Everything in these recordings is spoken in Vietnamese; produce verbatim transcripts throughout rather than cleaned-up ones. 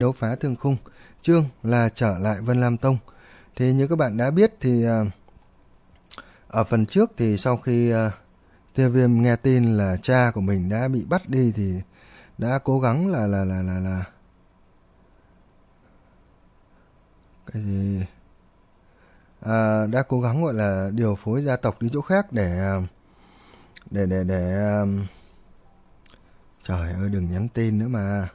Đấu phá thương khung, chương là trở lại Vân Lam Tông. Thì như các bạn đã biết thì uh, ở phần trước thì sau khi uh, Tiêu Viêm nghe tin là cha của mình đã bị bắt đi thì đã cố gắng là là là là là cái gì à, đã cố gắng gọi là điều phối gia tộc đi chỗ khác để để để để um, trời ơi đừng nhắn tin nữa mà,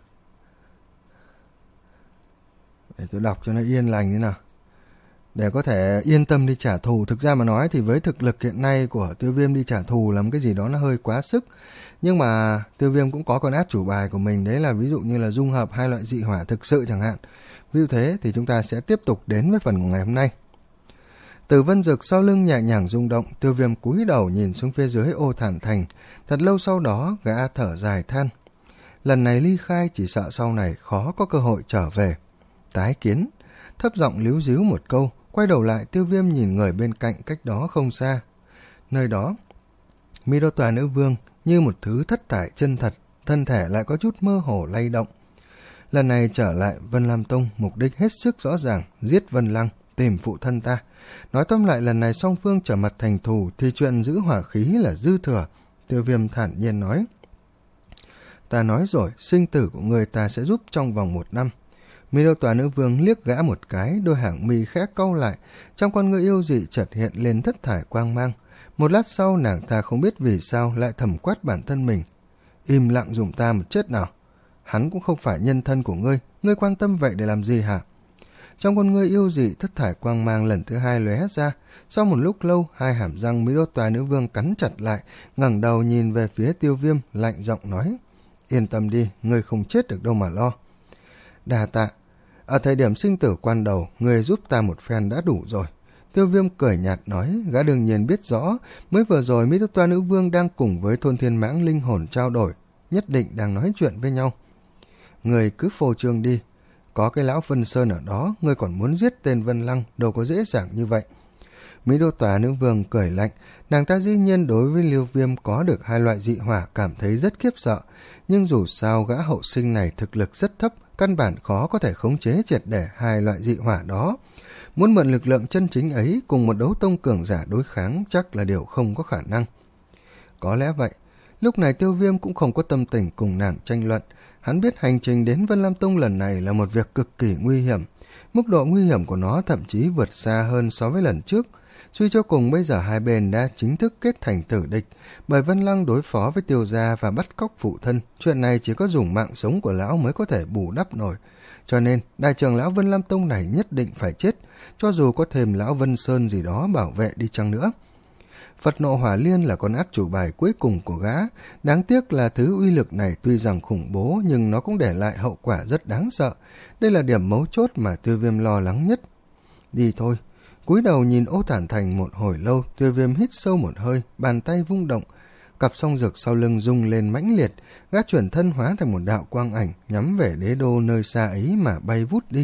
để tôi đọc cho nó yên lành thế nào, để có thể yên tâm đi trả thù. Thực ra mà nói thì với thực lực hiện nay của Tiêu Viêm đi trả thù là một cái gì đó nó hơi quá sức, nhưng mà Tiêu Viêm cũng có con át chủ bài của mình, đấy là ví dụ như là dung hợp hai loại dị hỏa thực sự chẳng hạn. Vì thế thì chúng ta sẽ tiếp tục đến với phần của ngày hôm nay. Từ Vân Dực sau lưng nhẹ nhàng rung động, Tiêu Viêm cúi đầu nhìn xuống phía dưới Ô Thản Thành. Thật lâu sau đó gã thở dài than, lần này ly khai chỉ sợ sau này khó có cơ hội trở về. Tái kiến, thấp giọng líu díu một câu, quay đầu lại Tiêu Viêm nhìn người bên cạnh cách đó không xa. Nơi đó, Mi Đô Tòa Nữ Vương như một thứ thất thải chân thật, thân thể lại có chút mơ hồ lay động. Lần này trở lại Vân Lam Tông, mục đích hết sức rõ ràng, giết Vân Lăng, tìm phụ thân ta. Nói tóm lại lần này song phương trở mặt thành thù thì chuyện giữ hỏa khí là dư thừa. Tiêu Viêm thản nhiên nói, ta nói rồi, sinh tử của người ta sẽ giúp trong vòng một năm. Mi Đô Tòa Nữ Vương liếc gã một cái, đôi hàng mi khẽ cau lại, trong con ngươi yêu dị chợt hiện lên thất thải quang mang. Một lát sau nàng ta không biết vì sao lại thầm quát bản thân mình, im lặng dùng ta một chết nào. Hắn cũng không phải nhân thân của ngươi, ngươi quan tâm vậy để làm gì hả? Trong con ngươi yêu dị thất thải quang mang lần thứ hai lóe ra. Sau một lúc lâu, hai hàm răng Mi Đô Tòa Nữ Vương cắn chặt lại, ngẩng đầu nhìn về phía Tiêu Viêm, lạnh giọng nói, yên tâm đi, ngươi không chết được đâu mà lo. Đà tạ, ở thời điểm sinh tử quan đầu, ngươi giúp ta một phen đã đủ rồi. Tiêu Viêm cười nhạt nói, gã đương nhiên biết rõ, mới vừa rồi Mi Đô Tòa Nữ Vương đang cùng với Thôn Thiên Mãng linh hồn trao đổi, nhất định đang nói chuyện với nhau. Ngươi cứ phô trương đi, có cái lão Vân Sơn ở đó, ngươi còn muốn giết tên Vân Lăng, đâu có dễ dàng như vậy. Mi Đô Tòa Nữ Vương cười lạnh, nàng ta dĩ nhiên đối với Liêu Viêm có được hai loại dị hỏa cảm thấy rất khiếp sợ, nhưng dù sao gã hậu sinh này thực lực rất thấp, căn bản khó có thể khống chế triệt để hai loại dị hỏa đó. Muốn mượn lực lượng chân chính ấy cùng một đấu tông cường giả đối kháng chắc là điều không có khả năng. Có lẽ vậy, lúc này Tiêu Viêm cũng không có tâm tình cùng nàng tranh luận. Hắn biết hành trình đến Vân Lam Tông lần này là một việc cực kỳ nguy hiểm. Mức độ nguy hiểm của nó thậm chí vượt xa hơn so với lần trước. Suy cho cùng bây giờ hai bên đã chính thức kết thành tử địch, bởi Vân Lăng đối phó với Tiêu gia và bắt cóc phụ thân. Chuyện này chỉ có dùng mạng sống của lão mới có thể bù đắp nổi. Cho nên đại trưởng lão Vân Lam Tông này nhất định phải chết, cho dù có thêm lão Vân Sơn gì đó bảo vệ đi chăng nữa. Phật nộ hỏa liên là con át chủ bài cuối cùng của gã. Đáng tiếc là thứ uy lực này tuy rằng khủng bố nhưng nó cũng để lại hậu quả rất đáng sợ. Đây là điểm mấu chốt mà Tiêu Viêm lo lắng nhất. Đi thôi. Cúi đầu nhìn Ô Thản Thành một hồi lâu, Tiêu Viêm hít sâu một hơi, bàn tay vung động. Cặp song dược sau lưng rung lên mãnh liệt, gã chuyển thân hóa thành một đạo quang ảnh nhắm về đế đô nơi xa ấy mà bay vút đi.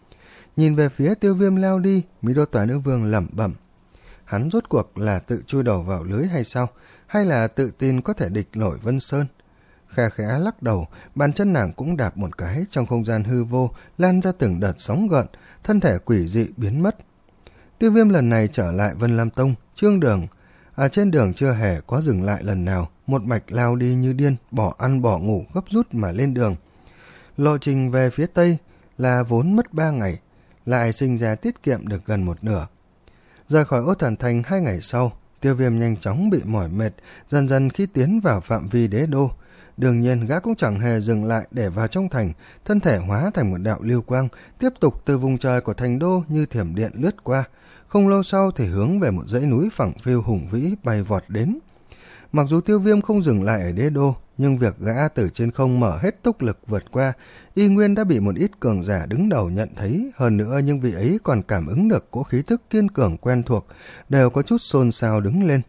Nhìn về phía Tiêu Viêm lao đi, Mi Đô Tòa Nữ Vương lẩm bẩm. Hắn rốt cuộc là tự chui đầu vào lưới hay sao? Hay là tự tin có thể địch nổi Vân Sơn? Khe khẽ lắc đầu, bàn chân nàng cũng đạp một cái, trong không gian hư vô lan ra từng đợt sóng gợn, thân thể quỷ dị biến mất. Tiêu Viêm lần này trở lại Vân Lam Tông, trương đường. Ở trên đường chưa hề có dừng lại lần nào, một mạch lao đi như điên, bỏ ăn bỏ ngủ gấp rút mà lên đường. Lộ trình về phía tây là vốn mất ba ngày, lại sinh ra tiết kiệm được gần một nửa. Rời khỏi Ô Thản Thành hai ngày sau, Tiêu Viêm nhanh chóng bị mỏi mệt, dần dần khi tiến vào phạm vi đế đô. Đương nhiên gã cũng chẳng hề dừng lại để vào trong thành, thân thể hóa thành một đạo lưu quang, tiếp tục từ vùng trời của thành đô như thiểm điện lướt qua. Không lâu sau thì hướng về một dãy núi phẳng phiu hùng vĩ bay vọt đến. Mặc dù Tiêu Viêm không dừng lại ở đế đô, nhưng việc gã từ trên không mở hết tốc lực vượt qua, y nguyên đã bị một ít cường giả đứng đầu nhận thấy. Hơn nữa nhưng vị ấy còn cảm ứng được cỗ khí thức kiên cường quen thuộc, đều có chút xôn xao đứng lên.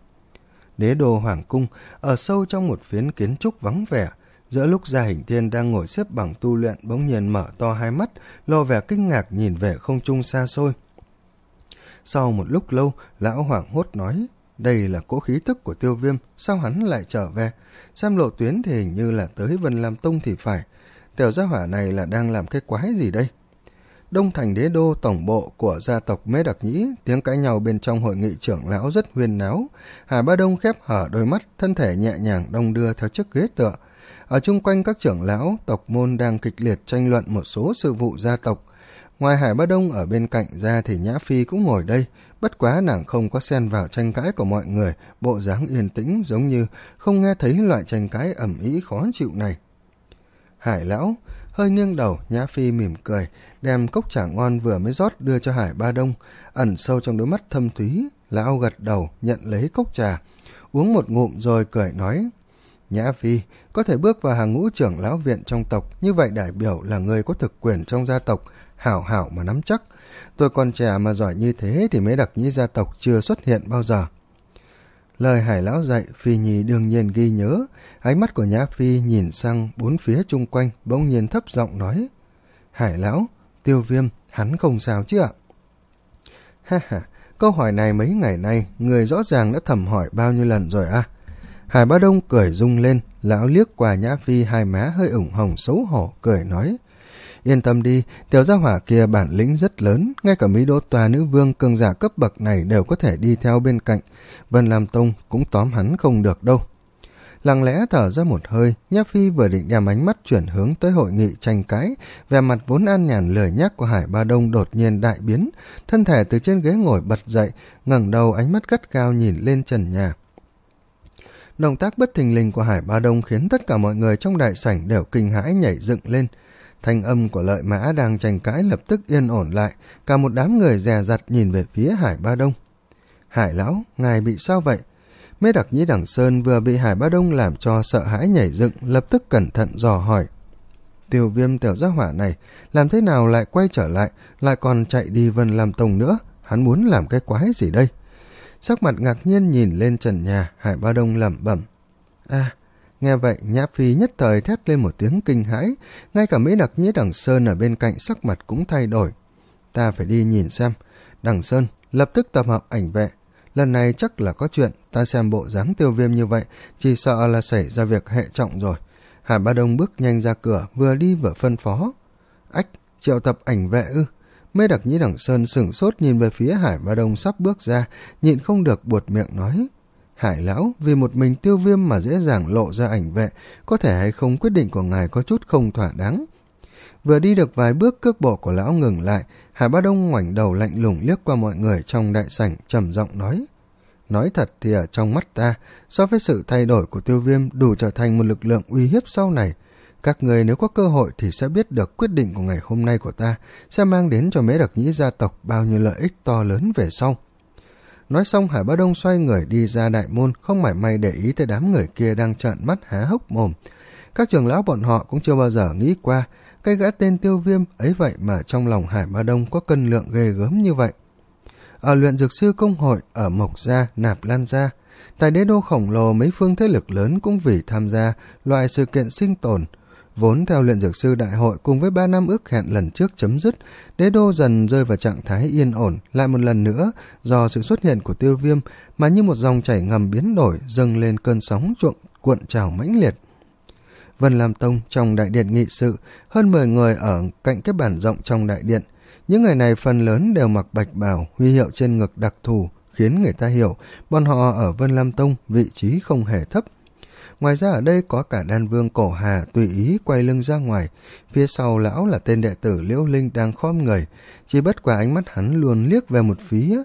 Đế đô Hoàng Cung, ở sâu trong một phiến kiến trúc vắng vẻ, giữa lúc Gia Hình Thiên đang ngồi xếp bằng tu luyện bỗng nhiên mở to hai mắt, lộ vẻ kinh ngạc nhìn về không trung xa xôi. Sau một lúc lâu, lão hoảng hốt nói, đây là cỗ khí tức của Tiêu Viêm, sao hắn lại trở về? Xem lộ tuyến thì hình như là tới Vân Lam Tông thì phải. tiểu gia hỏa này là đang làm cái quái gì đây? Đông thành đế đô, tổng bộ của gia tộc Mễ Đặc Nhĩ, tiếng cãi nhau bên trong hội nghị trưởng lão rất huyên náo. Hải Ba Đông khép hở đôi mắt, thân thể nhẹ nhàng đong đưa theo chiếc ghế tựa. Ở chung quanh các trưởng lão, tộc môn đang kịch liệt tranh luận một số sự vụ gia tộc. Ngoài Hải Ba Đông ở bên cạnh ra thì Nhã Phi cũng ngồi đây, bất quá nàng không có xen vào tranh cãi của mọi người, bộ dáng yên tĩnh giống như không nghe thấy loại tranh cãi ầm ĩ khó chịu này. Hải lão hơi nghiêng đầu, Nhã Phi mỉm cười, đem cốc trà ngon vừa mới rót đưa cho Hải Ba Đông, ẩn sâu trong đôi mắt thâm thúy. Lão gật đầu nhận lấy cốc trà, uống một ngụm rồi cười nói: Nhã Phi có thể bước vào hàng ngũ trưởng lão viện trong tộc, như vậy đại biểu là người có thực quyền trong gia tộc, hảo hảo mà nắm chắc. Tôi còn trẻ mà giỏi như thế thì Mễ Đặc Nhĩ gia tộc chưa xuất hiện bao giờ. Lời Hải lão dạy, Phi Nhi đương nhiên ghi nhớ. Ánh mắt của Nhã Phi nhìn sang bốn phía chung quanh, bỗng nhiên thấp giọng nói: Hải lão, Tiêu Viêm, hắn không sao chứ ạ? Ha ha, câu hỏi này mấy ngày nay, người rõ ràng đã thầm hỏi bao nhiêu lần rồi à? Hải Ba Đông cười rung lên, lão liếc qua Nhã Phi, hai má hơi ửng hồng xấu hổ, cười nói: Yên tâm đi, tiểu gia hỏa kia bản lĩnh rất lớn, ngay cả Mỹ Đỗ Tòa nữ vương cường giả cấp bậc này đều có thể đi theo bên cạnh. Vân Lam Tông cũng tóm hắn không được đâu. Lặng lẽ thở ra một hơi, Nhã Phi vừa định đem ánh mắt chuyển hướng tới hội nghị tranh cãi, vẻ mặt vốn an nhàn lười nhác của Hải Ba Đông đột nhiên đại biến, thân thể từ trên ghế ngồi bật dậy, ngẩng đầu ánh mắt gắt gao nhìn lên trần nhà. Động tác bất thình lình của Hải Ba Đông khiến tất cả mọi người trong đại sảnh đều kinh hãi nhảy dựng lên. Thanh âm của Lợi Mã đang tranh cãi lập tức yên ổn lại, cả một đám người dè dặt nhìn về phía Hải Ba Đông. Hải lão, ngài bị sao vậy? Mễ Đặc Nhĩ Đằng Sơn vừa bị Hải Ba Đông làm cho sợ hãi nhảy dựng, lập tức cẩn thận dò hỏi. Tiêu Viêm tiểu gia hỏa này làm thế nào lại quay trở lại, lại còn chạy đi Vân Lam Tông nữa, hắn muốn làm cái quái gì đây? Sắc mặt ngạc nhiên nhìn lên trần nhà, Hải Ba Đông lẩm bẩm. À, nghe vậy Nhã Phi nhất thời thét lên một tiếng kinh hãi, ngay cả Mễ Đặc Nhĩ Đằng Sơn ở bên cạnh sắc mặt cũng thay đổi. Ta phải đi nhìn xem. Đằng Sơn lập tức tập hợp ảnh vệ, lần này chắc là có chuyện, ta xem bộ dáng Tiêu Viêm như vậy, chỉ sợ là xảy ra việc hệ trọng rồi. Hải Ba Đông bước nhanh ra cửa, vừa đi vừa phân phó. Ách, triệu tập ảnh vệ ư? Mễ Đặc Nhĩ Đằng Sơn sửng sốt nhìn về phía Hải Ba Đông sắp bước ra, nhịn không được buột miệng nói: Hải lão, vì một mình Tiêu Viêm mà dễ dàng lộ ra ảnh vệ, có thể hay không quyết định của ngài có chút không thỏa đáng. Vừa đi được vài bước, cước bộ của lão ngừng lại, Hải Ba Đông ngoảnh đầu lạnh lùng liếc qua mọi người trong đại sảnh, trầm giọng nói: Nói thật thì ở trong mắt ta, so với sự thay đổi của Tiêu Viêm đủ trở thành một lực lượng uy hiếp sau này. Các người nếu có cơ hội thì sẽ biết được quyết định của ngày hôm nay của ta sẽ mang đến cho Mễ Đặc Nhĩ gia tộc bao nhiêu lợi ích to lớn về sau. Nói xong, Hải Ba Đông xoay người đi ra đại môn, không mảy may để ý tới đám người kia đang trợn mắt há hốc mồm. Các trưởng lão bọn họ cũng chưa bao giờ nghĩ qua cái gã tên Tiêu Viêm ấy vậy mà trong lòng Hải Ba Đông có cân lượng ghê gớm như vậy. Ở luyện dược sư công hội, ở Mộc Gia, Nạp Lan Gia, tại đế đô khổng lồ, mấy phương thế lực lớn cũng vì tham gia loại sự kiện sinh tồn. Vốn theo luyện dược sư đại hội cùng với ba năm ước hẹn lần trước chấm dứt, đế đô dần rơi vào trạng thái yên ổn, lại một lần nữa do sự xuất hiện của Tiêu Viêm mà như một dòng chảy ngầm biến đổi, dâng lên cơn sóng chuộng cuộn trào mãnh liệt. Vân Lam Tông, trong đại điện nghị sự, hơn mười người ở cạnh cái bàn rộng trong đại điện. Những người này phần lớn đều mặc bạch bào, huy hiệu trên ngực đặc thù, khiến người ta hiểu bọn họ ở Vân Lam Tông vị trí không hề thấp. Ngoài ra ở đây có cả đan vương Cổ Hà tùy ý quay lưng ra ngoài, phía sau lão là tên đệ tử Liễu Linh đang khom người, chỉ bất quả ánh mắt hắn luôn liếc về một phía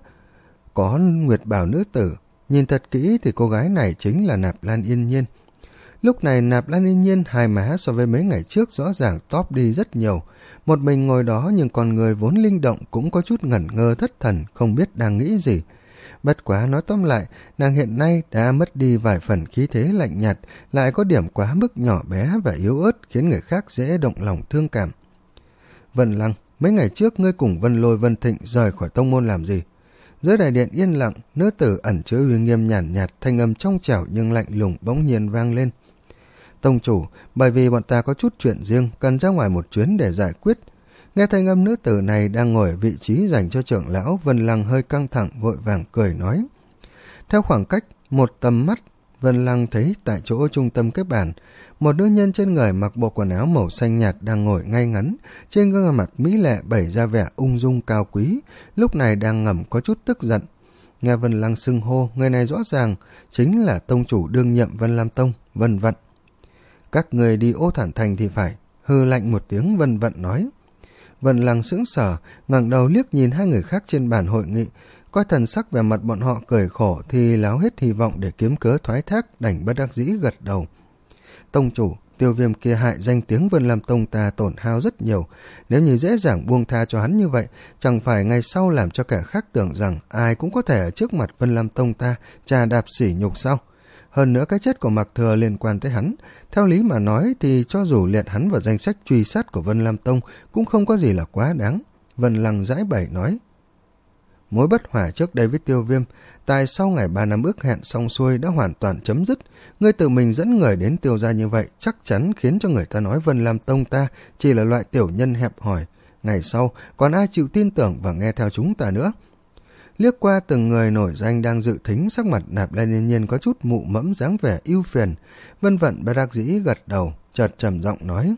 có nguyệt bào nữ tử. Nhìn thật kỹ thì cô gái này chính là Nạp Lan Yên Nhiên. Lúc này Nạp Lan Yên Nhiên hai má so với mấy ngày trước rõ ràng tóp đi rất nhiều, một mình ngồi đó nhưng con người vốn linh động cũng có chút ngẩn ngơ thất thần, không biết đang nghĩ gì. Bất quá nói tóm lại, nàng hiện nay đã mất đi vài phần khí thế lạnh nhạt, lại có điểm quá mức nhỏ bé và yếu ớt khiến người khác dễ động lòng thương cảm. Vân Lăng, mấy ngày trước ngươi cùng Vân Lôi Vân Thịnh rời khỏi tông môn làm gì? Dưới đại điện yên lặng, nữ tử ẩn chứa uy nghiêm nhàn nhạt, thanh âm trong trẻo nhưng lạnh lùng bỗng nhiên vang lên. Tông chủ, bởi vì bọn ta có chút chuyện riêng, cần ra ngoài một chuyến để giải quyết. Nghe thanh âm nữ tử này đang ngồi ở vị trí dành cho trưởng lão, Vân Lăng hơi căng thẳng vội vàng cười nói. Theo khoảng cách một tầm mắt Vân Lăng thấy tại chỗ trung tâm cái bàn, một nữ nhân trên người mặc bộ quần áo màu xanh nhạt đang ngồi ngay ngắn, trên gương mặt mỹ lệ bày ra vẻ ung dung cao quý, lúc này đang ngầm có chút tức giận. Nghe Vân Lăng xưng hô, người này rõ ràng chính là tông chủ đương nhiệm Vân Lam Tông, Vân Vận. Các người đi Ô Thản Thành thì phải, hư lạnh một tiếng, Vân Vận nói. Vân Lăng sững sờ, ngẩng đầu liếc nhìn hai người khác trên bàn hội nghị, coi thần sắc về mặt bọn họ cười khổ thì láo hết hy vọng để kiếm cớ thoái thác, đành bất đắc dĩ gật đầu. Tông chủ, Tiêu Viêm kia hại danh tiếng Vân Lam Tông ta tổn hao rất nhiều, nếu như dễ dàng buông tha cho hắn như vậy, chẳng phải ngày sau làm cho kẻ khác tưởng rằng ai cũng có thể ở trước mặt Vân Lam Tông ta trà đạp sỉ nhục sao? Hơn nữa cái chết của Mạc Thừa liên quan tới hắn, theo lý mà nói thì cho dù liệt hắn vào danh sách truy sát của Vân Lam Tông cũng không có gì là quá đáng. Vân Lăng giải bày nói. Mối bất hòa trước đây với Tiêu Viêm, tại sau ngày ba năm ước hẹn xong xuôi đã hoàn toàn chấm dứt. Ngươi tự mình dẫn người đến Tiêu gia như vậy chắc chắn khiến cho người ta nói Vân Lam Tông ta chỉ là loại tiểu nhân hẹp hòi. Ngày sau còn ai chịu tin tưởng và nghe theo chúng ta nữa? Liếc qua từng người nổi danh đang dự thính, sắc mặt Nạp Lan Yên Nhiên có chút mụ mẫm dáng vẻ ưu phiền. Vân Vận bất đắc dĩ gật đầu, chợt trầm giọng nói.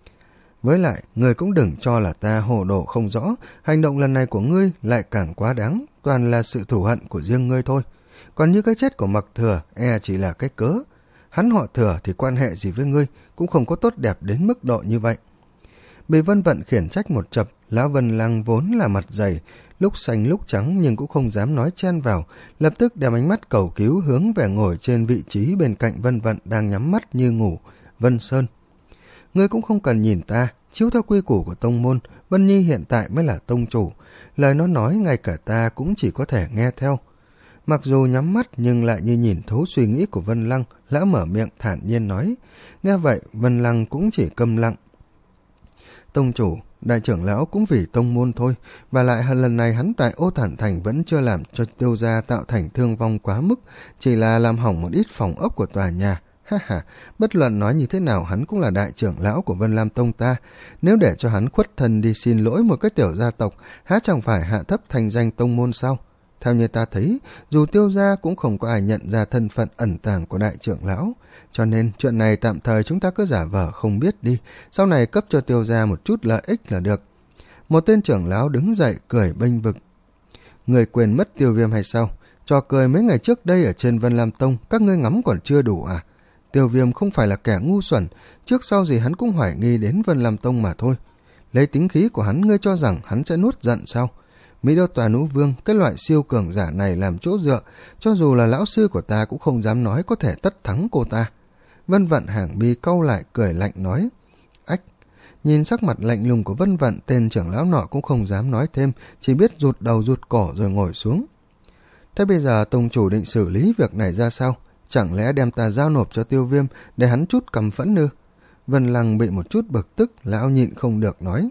Với lại, ngươi cũng đừng cho là ta hồ đồ không rõ, hành động lần này của ngươi lại càng quá đáng, toàn là sự thù hận của riêng ngươi thôi. Còn như cái chết của Mạc Thừa, e chỉ là cái cớ. Hắn họ Thừa thì quan hệ gì với ngươi, cũng không có tốt đẹp đến mức độ như vậy. Bị Vân Vận khiển trách một chập, Lão Vân Lăng vốn là mặt dày, lúc xanh lúc trắng nhưng cũng không dám nói chen vào, lập tức đem ánh mắt cầu cứu hướng về ngồi trên vị trí bên cạnh Vân Vận đang nhắm mắt như ngủ, Vân Sơn. Ngươi cũng không cần nhìn ta, chiếu theo quy củ của tông môn, Vân Nhi hiện tại mới là tông chủ, lời nó nói ngay cả ta cũng chỉ có thể nghe theo. Mặc dù nhắm mắt nhưng lại như nhìn thấu suy nghĩ của Vân Lăng, Lão mở miệng thản nhiên nói. Nghe vậy, Vân Lăng cũng chỉ câm lặng. Tông chủ, đại trưởng lão cũng vì tông môn thôi, và lại lần này hắn tại Ô Thản Thành vẫn chưa làm cho Tiêu gia tạo thành thương vong quá mức, chỉ là làm hỏng một ít phòng ốc của tòa nhà. Ha ha, bất luận nói như thế nào hắn cũng là đại trưởng lão của Vân Lam Tông ta, nếu để cho hắn khuất thân đi xin lỗi một cái tiểu gia tộc, há chẳng phải hạ thấp thành danh tông môn sao? Theo như ta thấy, dù Tiêu gia cũng không có ai nhận ra thân phận ẩn tàng của đại trưởng lão, cho nên chuyện này tạm thời chúng ta cứ giả vờ không biết đi, sau này cấp cho Tiêu gia một chút lợi ích là được. Một tên trưởng lão đứng dậy cười bênh vực. Người quên mất Tiêu Viêm hay sao? Trò cười mấy ngày trước đây ở trên Vân Lam Tông, các ngươi ngắm còn chưa đủ à? Tiêu Viêm không phải là kẻ ngu xuẩn, trước sau gì hắn cũng hoài nghi đến Vân Lam Tông mà thôi. Lấy tính khí của hắn, ngươi cho rằng hắn sẽ nuốt giận sao? Mỹ Đô Tòa Nữ Vương, cái loại siêu cường giả này làm chỗ dựa, cho dù là lão sư của ta cũng không dám nói có thể tất thắng cô ta. Vân Vận hàng mi cau lại cười lạnh nói. Ách! Nhìn sắc mặt lạnh lùng của Vân Vận, tên trưởng lão nọ cũng không dám nói thêm, chỉ biết rụt đầu rụt cổ rồi ngồi xuống. Thế bây giờ tông chủ định xử lý việc này ra sao? Chẳng lẽ đem ta giao nộp cho Tiêu Viêm để hắn chút căm phẫn ư? Vân Lăng bị một chút bực tức, lão nhịn không được nói.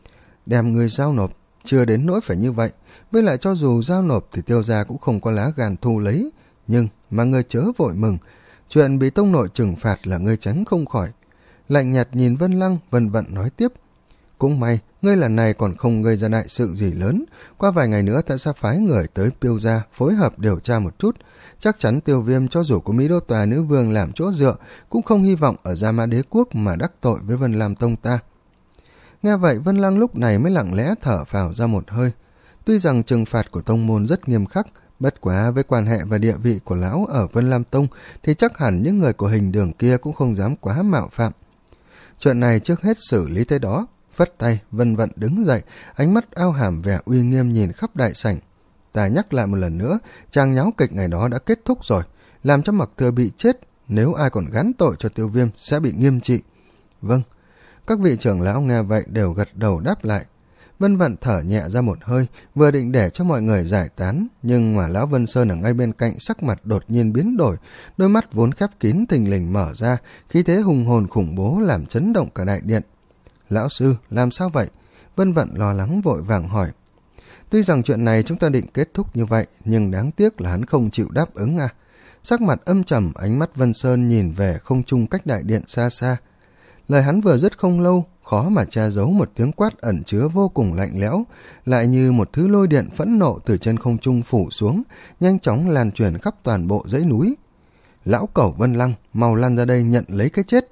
Đem người giao nộp, chưa đến nỗi phải như vậy. Với lại cho dù giao nộp thì Tiêu gia cũng không có lá gan thu lấy. Nhưng mà ngươi chớ vội mừng, chuyện bị tông nội trừng phạt là ngươi tránh không khỏi. Lạnh nhạt nhìn Vân Lăng, Vân Vận nói tiếp. Cũng may, ngươi lần này còn không gây ra đại sự gì lớn. Qua vài ngày nữa ta sẽ phái người tới Tiêu gia phối hợp điều tra một chút. Chắc chắn Tiêu Viêm cho dù có Mỹ Đô Tòa Nữ Vương làm chỗ dựa, cũng không hy vọng ở Gia Mã Đế Quốc mà đắc tội với Vân Lam Tông ta. Nghe vậy, Vân Lăng lúc này mới lặng lẽ thở phào ra một hơi. Tuy rằng trừng phạt của tông môn rất nghiêm khắc, bất quá với quan hệ và địa vị của lão ở Vân Lam Tông thì chắc hẳn những người của Hình Đường kia cũng không dám quá mạo phạm. Chuyện này trước hết xử lý tới đó. Phất tay, Vân Vận đứng dậy, ánh mắt ao hàm vẻ uy nghiêm nhìn khắp đại sảnh. Ta nhắc lại một lần nữa, trang nháo kịch ngày đó đã kết thúc rồi, làm cho Mạc Thừa bị chết, nếu ai còn gắn tội cho Tiêu Viêm sẽ bị nghiêm trị. Vâng. Các vị trưởng lão nghe vậy đều gật đầu đáp lại. Vân Vận thở nhẹ ra một hơi, vừa định để cho mọi người giải tán, nhưng mà lão Vân Sơn ở ngay bên cạnh sắc mặt đột nhiên biến đổi, đôi mắt vốn khép kín thình lình mở ra, khí thế hùng hồn khủng bố làm chấn động cả đại điện. Lão sư, làm sao vậy? Vân Vận lo lắng vội vàng hỏi. Tuy rằng chuyện này chúng ta định kết thúc như vậy, nhưng đáng tiếc là hắn không chịu đáp ứng à. Sắc mặt âm trầm, ánh mắt Vân Sơn nhìn về không trung cách đại điện xa xa. Lời hắn vừa dứt không lâu, khó mà che giấu một tiếng quát ẩn chứa vô cùng lạnh lẽo, lại như một thứ lôi điện phẫn nộ từ trên không trung phủ xuống, nhanh chóng lan truyền khắp toàn bộ dãy núi. Lão cẩu Vân Lăng, mau lăn ra đây nhận lấy cái chết.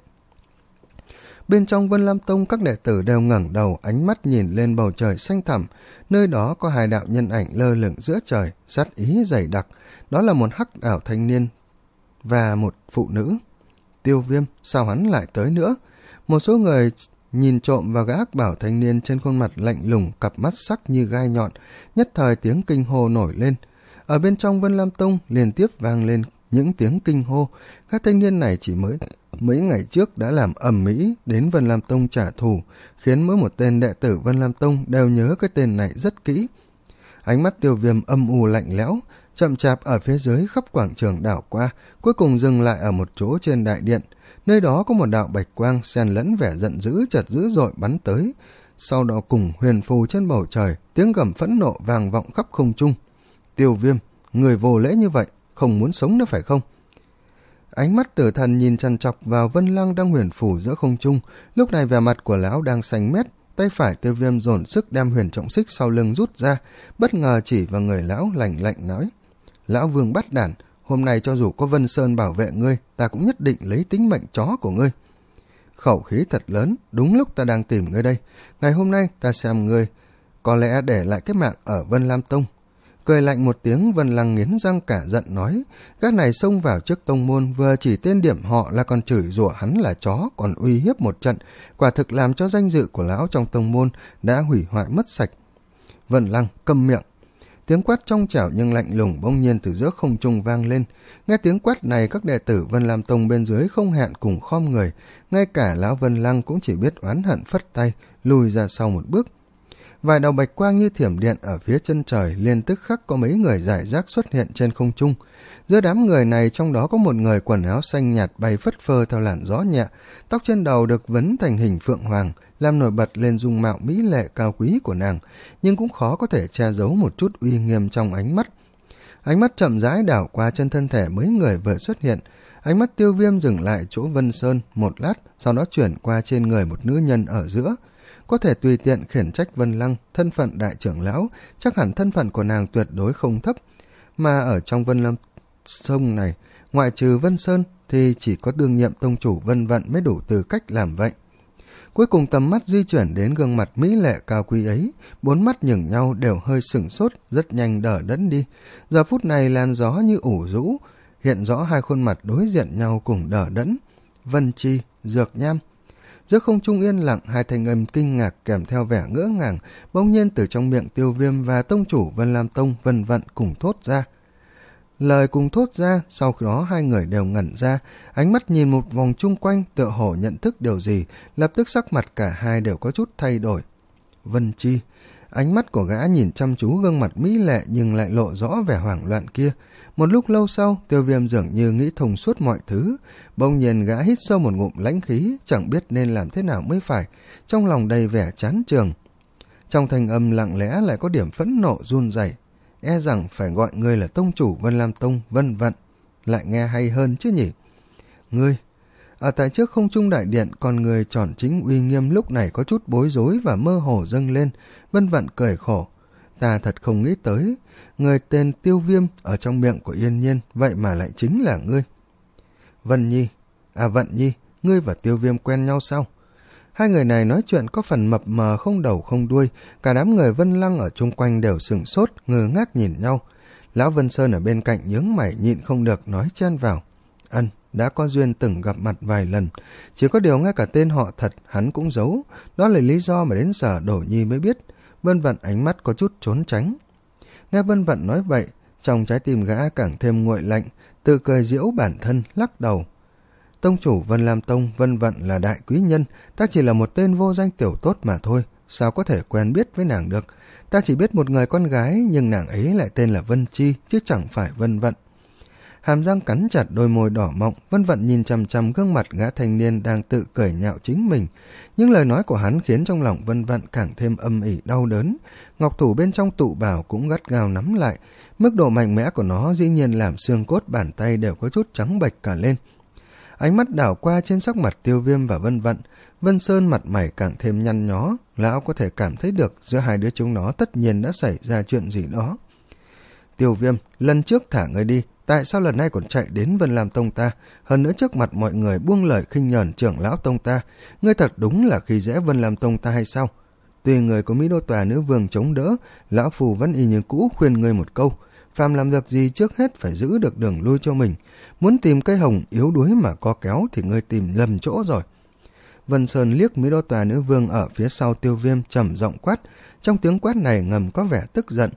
Bên trong Vân Lam Tông, các đệ tử đều ngẩng đầu, ánh mắt nhìn lên bầu trời xanh thẳm. Nơi đó có hai đạo nhân ảnh lơ lửng giữa trời, sát ý dày đặc. Đó là một hắc ảo thanh niên và một phụ nữ. Tiêu Viêm, sao hắn lại tới nữa? Một số người nhìn trộm vào gã hắc bảo thanh niên trên khuôn mặt lạnh lùng, cặp mắt sắc như gai nhọn, nhất thời tiếng kinh hô nổi lên. Ở bên trong Vân Lam Tông liên tiếp vang lên những tiếng kinh hô. Các thanh niên này chỉ mới mấy ngày trước đã làm ầm ĩ đến Vân Lam Tông trả thù, khiến mỗi một tên đệ tử Vân Lam Tông đều nhớ cái tên này rất kỹ. Ánh mắt Tiêu Viêm âm u lạnh lẽo, chậm chạp ở phía dưới khắp quảng trường đảo qua, cuối cùng dừng lại ở một chỗ trên đại điện. Nơi đó có một đạo bạch quang xen lẫn vẻ giận dữ chợt dữ dội bắn tới, sau đó cùng huyền phù trên bầu trời, tiếng gầm phẫn nộ vang vọng khắp không trung. Tiêu Viêm, người vô lễ như vậy, không muốn sống nữa phải không? Ánh mắt Tử Thần nhìn chằm chọc vào Vân Lăng đang huyền phù giữa không trung. Lúc này vẻ mặt của lão đang xanh mét, tay phải Tiêu Viêm dồn sức đem huyền trọng xích sau lưng rút ra, bất ngờ chỉ vào người lão, lạnh lạnh nói: Lão Vương bắt đản, hôm nay cho dù có Vân Sơn bảo vệ ngươi, ta cũng nhất định lấy tính mệnh chó của ngươi. Khẩu khí thật lớn, đúng lúc ta đang tìm ngươi đây. Ngày hôm nay ta xem ngươi có lẽ để lại cái mạng ở Vân Lam Tông. Cười lạnh một tiếng, Vân Lăng nghiến răng cả giận nói: các này xông vào trước tông môn, vừa chỉ tên điểm họ là còn chửi rủa hắn là chó, còn uy hiếp một trận, quả thực làm cho danh dự của lão trong tông môn đã hủy hoại mất sạch. Vân Lăng, câm miệng. Tiếng quát trong trẻo nhưng lạnh lùng bỗng nhiên từ giữa không trung vang lên. Nghe tiếng quát này, các đệ tử Vân Lam Tông bên dưới không hẹn cùng khom người, ngay cả lão Vân Lăng cũng chỉ biết oán hận phất tay lùi ra sau một bước. Vài đầu bạch quang như thiểm điện ở phía chân trời, liền tức khắc có mấy người rải rác xuất hiện trên không trung. Giữa đám người này, trong đó có một người quần áo xanh nhạt bay phất phơ theo làn gió nhẹ, tóc trên đầu được vấn thành hình phượng hoàng, làm nổi bật lên dung mạo mỹ lệ cao quý của nàng, nhưng cũng khó có thể che giấu một chút uy nghiêm trong ánh mắt. Ánh mắt chậm rãi đảo qua chân thân thể mấy người vừa xuất hiện. Ánh mắt Tiêu Viêm dừng lại chỗ Vân Sơn một lát, sau đó chuyển qua trên người một nữ nhân ở giữa. Có thể tùy tiện khiển trách Vân Lăng, thân phận đại trưởng lão, chắc hẳn thân phận của nàng tuyệt đối không thấp. Mà ở trong Vân Lâm Sông này, ngoại trừ Vân Sơn thì chỉ có đương nhiệm tông chủ Vân Vận mới đủ tư cách làm vậy. Cuối cùng tầm mắt di chuyển đến gương mặt mỹ lệ cao quý ấy, bốn mắt nhửng nhau đều hơi sửng sốt, rất nhanh đờ đẫn đi. Giờ phút này làn gió như ủ rũ, hiện rõ hai khuôn mặt đối diện nhau cùng đờ đẫn. Vân Chi, Dược Nham. Giữa không trung yên lặng, hai thanh âm kinh ngạc kèm theo vẻ ngỡ ngàng bỗng nhiên từ trong miệng Tiêu Viêm và tông chủ Vân Lam Tông Vân Vận cùng thốt ra. Lời cùng thốt ra, sau đó hai người đều ngẩn ra, ánh mắt nhìn một vòng chung quanh, tựa hồ nhận thức điều gì, lập tức sắc mặt cả hai đều có chút thay đổi. Vân Chi, ánh mắt của gã nhìn chăm chú gương mặt mỹ lệ nhưng lại lộ rõ vẻ hoảng loạn kia. Một lúc lâu sau, Tiêu Viêm dường như nghĩ thông suốt mọi thứ, bỗng nhiên gã hít sâu một ngụm lãnh khí, chẳng biết nên làm thế nào mới phải, trong lòng đầy vẻ chán chường. Trong thanh âm lặng lẽ lại có điểm phẫn nộ run rẩy. E rằng phải gọi ngươi là tông chủ Vân Lam Tông Vân Vận, lại nghe hay hơn chứ nhỉ. Ngươi, ở tại trước không trung đại điện, con người tròn chính uy nghiêm lúc này có chút bối rối và mơ hồ dâng lên. Vân Vận cười khổ. Ta thật không nghĩ tới, người tên Tiêu Viêm ở trong miệng của Yên Nhiên, vậy mà lại chính là ngươi. Vân Nhi, à Vận Nhi, ngươi và Tiêu Viêm quen nhau sao? Hai người này nói chuyện có phần mập mờ không đầu không đuôi, cả đám người Vân Lăng ở chung quanh đều sửng sốt, ngơ ngác nhìn nhau. Lão Vân Sơn ở bên cạnh nhướng mày nhịn không được nói chen vào. Ân, đã có duyên từng gặp mặt vài lần, chỉ có điều ngay cả tên họ thật hắn cũng giấu, đó là lý do mà đến giờ Đổ Nhi mới biết. Vân Vận ánh mắt có chút trốn tránh. Nghe Vân Vận nói vậy, trong trái tim gã càng thêm nguội lạnh, tự cười giễu bản thân, lắc đầu. Tông chủ Vân Lam Tông Vân Vận là đại quý nhân, ta chỉ là một tên vô danh tiểu tốt mà thôi, sao có thể quen biết với nàng được. Ta chỉ biết một người con gái, nhưng nàng ấy lại tên là Vân Chi, chứ chẳng phải Vân Vận. Hàm răng cắn chặt đôi môi đỏ mọng, Vân Vận nhìn chằm chằm gương mặt gã thanh niên đang tự cười nhạo chính mình. Nhưng lời nói của hắn khiến trong lòng Vân Vận càng thêm âm ỉ đau đớn. Ngọc thủ bên trong tụ bảo cũng gắt gao nắm lại, mức độ mạnh mẽ của nó dĩ nhiên làm xương cốt bàn tay đều có chút trắng bệch cả lên. Ánh mắt đảo qua trên sắc mặt Tiêu Viêm và Vân Vận, Vân Sơn mặt mày càng thêm nhăn nhó, lão có thể cảm thấy được giữa hai đứa chúng nó tất nhiên đã xảy ra chuyện gì đó. Tiêu Viêm, lần trước thả ngươi đi, tại sao lần này còn chạy đến Vân Lam Tông ta, hơn nữa trước mặt mọi người buông lời khinh nhờn trưởng lão tông ta, ngươi thật đúng là khi dễ Vân Lam Tông ta hay sao? Tuy người có Mỹ Đô Tòa nữ vương chống đỡ, lão phù vẫn y như cũ khuyên ngươi một câu, phàm làm việc gì trước hết phải giữ được đường lui cho mình, muốn tìm cây hồng yếu đuối mà co kéo thì ngươi tìm lầm chỗ rồi. Vân Sơn liếc Mỹ Đô Tòa nữ vương ở phía sau Tiêu Viêm trầm giọng quát, trong tiếng quát này ngầm có vẻ tức giận.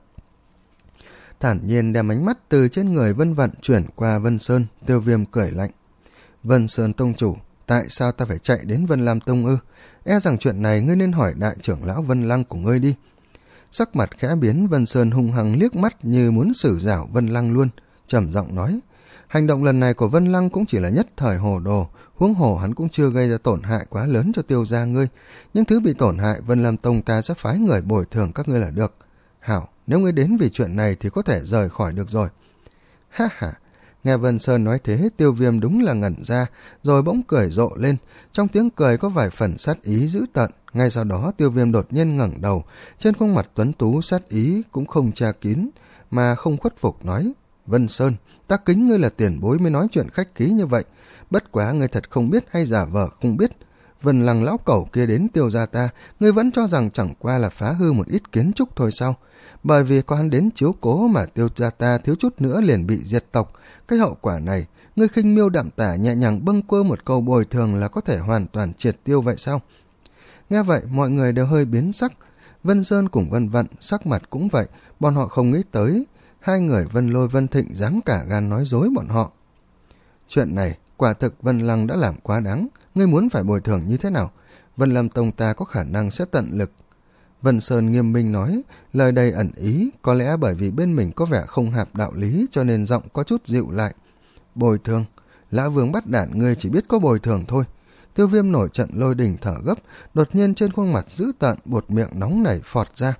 Thản nhiên đem ánh mắt từ trên người Vân Vận chuyển qua Vân Sơn, Tiêu Viêm cười lạnh. Vân Sơn tông chủ, tại sao ta phải chạy đến Vân Lam Tông ư? E rằng chuyện này ngươi nên hỏi đại trưởng lão Vân Lăng của ngươi đi. Sắc mặt khẽ biến, Vân Sơn hung hăng liếc mắt như muốn xử giảo Vân Lăng luôn, trầm giọng nói. Hành động lần này của Vân Lăng cũng chỉ là nhất thời hồ đồ, huống hồ hắn cũng chưa gây ra tổn hại quá lớn cho Tiêu gia ngươi. Những thứ bị tổn hại Vân Lam Tông ta sẽ phái người bồi thường các ngươi là được. Hảo, nếu ngươi đến vì chuyện này thì có thể rời khỏi được rồi. Ha ha, nghe Vân Sơn nói thế, Tiêu Viêm đúng là ngẩn ra, rồi bỗng cười rộ lên. Trong tiếng cười có vài phần sát ý dữ tợn. Ngay sau đó Tiêu Viêm đột nhiên ngẩng đầu, trên khuôn mặt tuấn tú sát ý cũng không che kín, mà không khuất phục nói. Vân Sơn, ta kính ngươi là tiền bối mới nói chuyện khách khí như vậy. Bất quá ngươi thật không biết hay giả vờ không biết. Vân Lăng lão cẩu kia đến Tiêu gia ta, ngươi vẫn cho rằng chẳng qua là phá hư một ít kiến trúc thôi sao? Bởi vì có hắn đến chiếu cố mà Tiêu gia ta thiếu chút nữa liền bị diệt tộc. Cái hậu quả này, ngươi khinh miêu đạm tả nhẹ nhàng bâng quơ một câu bồi thường là có thể hoàn toàn triệt tiêu vậy sao? Nghe vậy, mọi người đều hơi biến sắc. Vân Sơn cùng Vân Vận, sắc mặt cũng vậy, bọn họ không nghĩ tới. Hai người Vân Lôi Vân Thịnh dám cả gan nói dối bọn họ. Chuyện này, quả thực Vân Lăng đã làm quá đáng. Ngươi muốn phải bồi thường như thế nào? Vân Lam Tông ta có khả năng sẽ tận lực. Vân Sơn nghiêm minh nói, lời đầy ẩn ý, có lẽ bởi vì bên mình có vẻ không hạp đạo lý cho nên giọng có chút dịu lại. Bồi thường? Lã Vương bắt đản ngươi chỉ biết có bồi thường thôi. Tiêu Viêm nổi trận lôi đình thở gấp, đột nhiên trên khuôn mặt dữ tợn buột miệng nóng nảy phọt ra.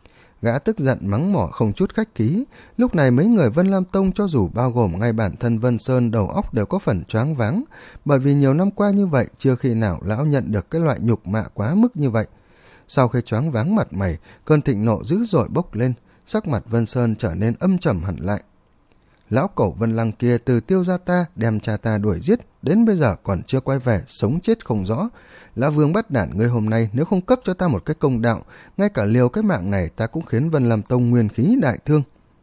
Gã tức giận mắng mỏ không chút khách khí. Lúc này mấy người Vân Lam Tông cho dù bao gồm ngay bản thân Vân Sơn đầu óc đều có phần choáng váng, bởi vì nhiều năm qua như vậy chưa khi nào lão nhận được cái loại nhục mạ quá mức như vậy. Sau khi choáng váng mặt mày, cơn thịnh nộ dữ dội bốc lên, sắc mặt Vân Sơn trở nên âm trầm hẳn lại. Lão cẩu Vân Lăng kia từ Tiêu gia ta đem cha ta đuổi giết, đến bây giờ còn chưa quay về, sống chết không rõ. Lã Vương bắt đản ngươi hôm nay nếu không cấp cho ta một cái công đạo, ngay cả liều cái mạng này ta cũng khiến Vân Lam Tông nguyên khí đại thương.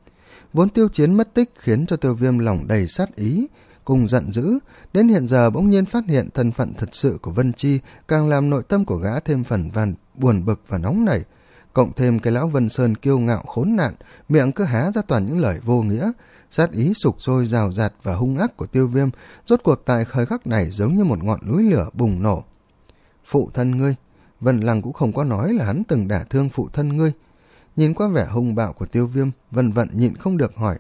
Vốn Tiêu Chiến mất tích khiến cho Tiêu Viêm lòng đầy sát ý, cùng giận dữ, đến hiện giờ bỗng nhiên phát hiện thân phận thật sự của Vân Chi, càng làm nội tâm của gã thêm phần van buồn bực và nóng nảy. Cộng thêm cái lão Vân Sơn kiêu ngạo khốn nạn, miệng cứ há ra toàn những lời vô nghĩa, sát ý sục sôi rào rạt và hung ác của Tiêu Viêm, rốt cuộc tại thời khắc này giống như một ngọn núi lửa bùng nổ. Phụ thân ngươi, Vân Lăng cũng không có nói là hắn từng đả thương phụ thân ngươi. Nhìn qua vẻ hung bạo của Tiêu Viêm, Vân Vận nhịn không được hỏi.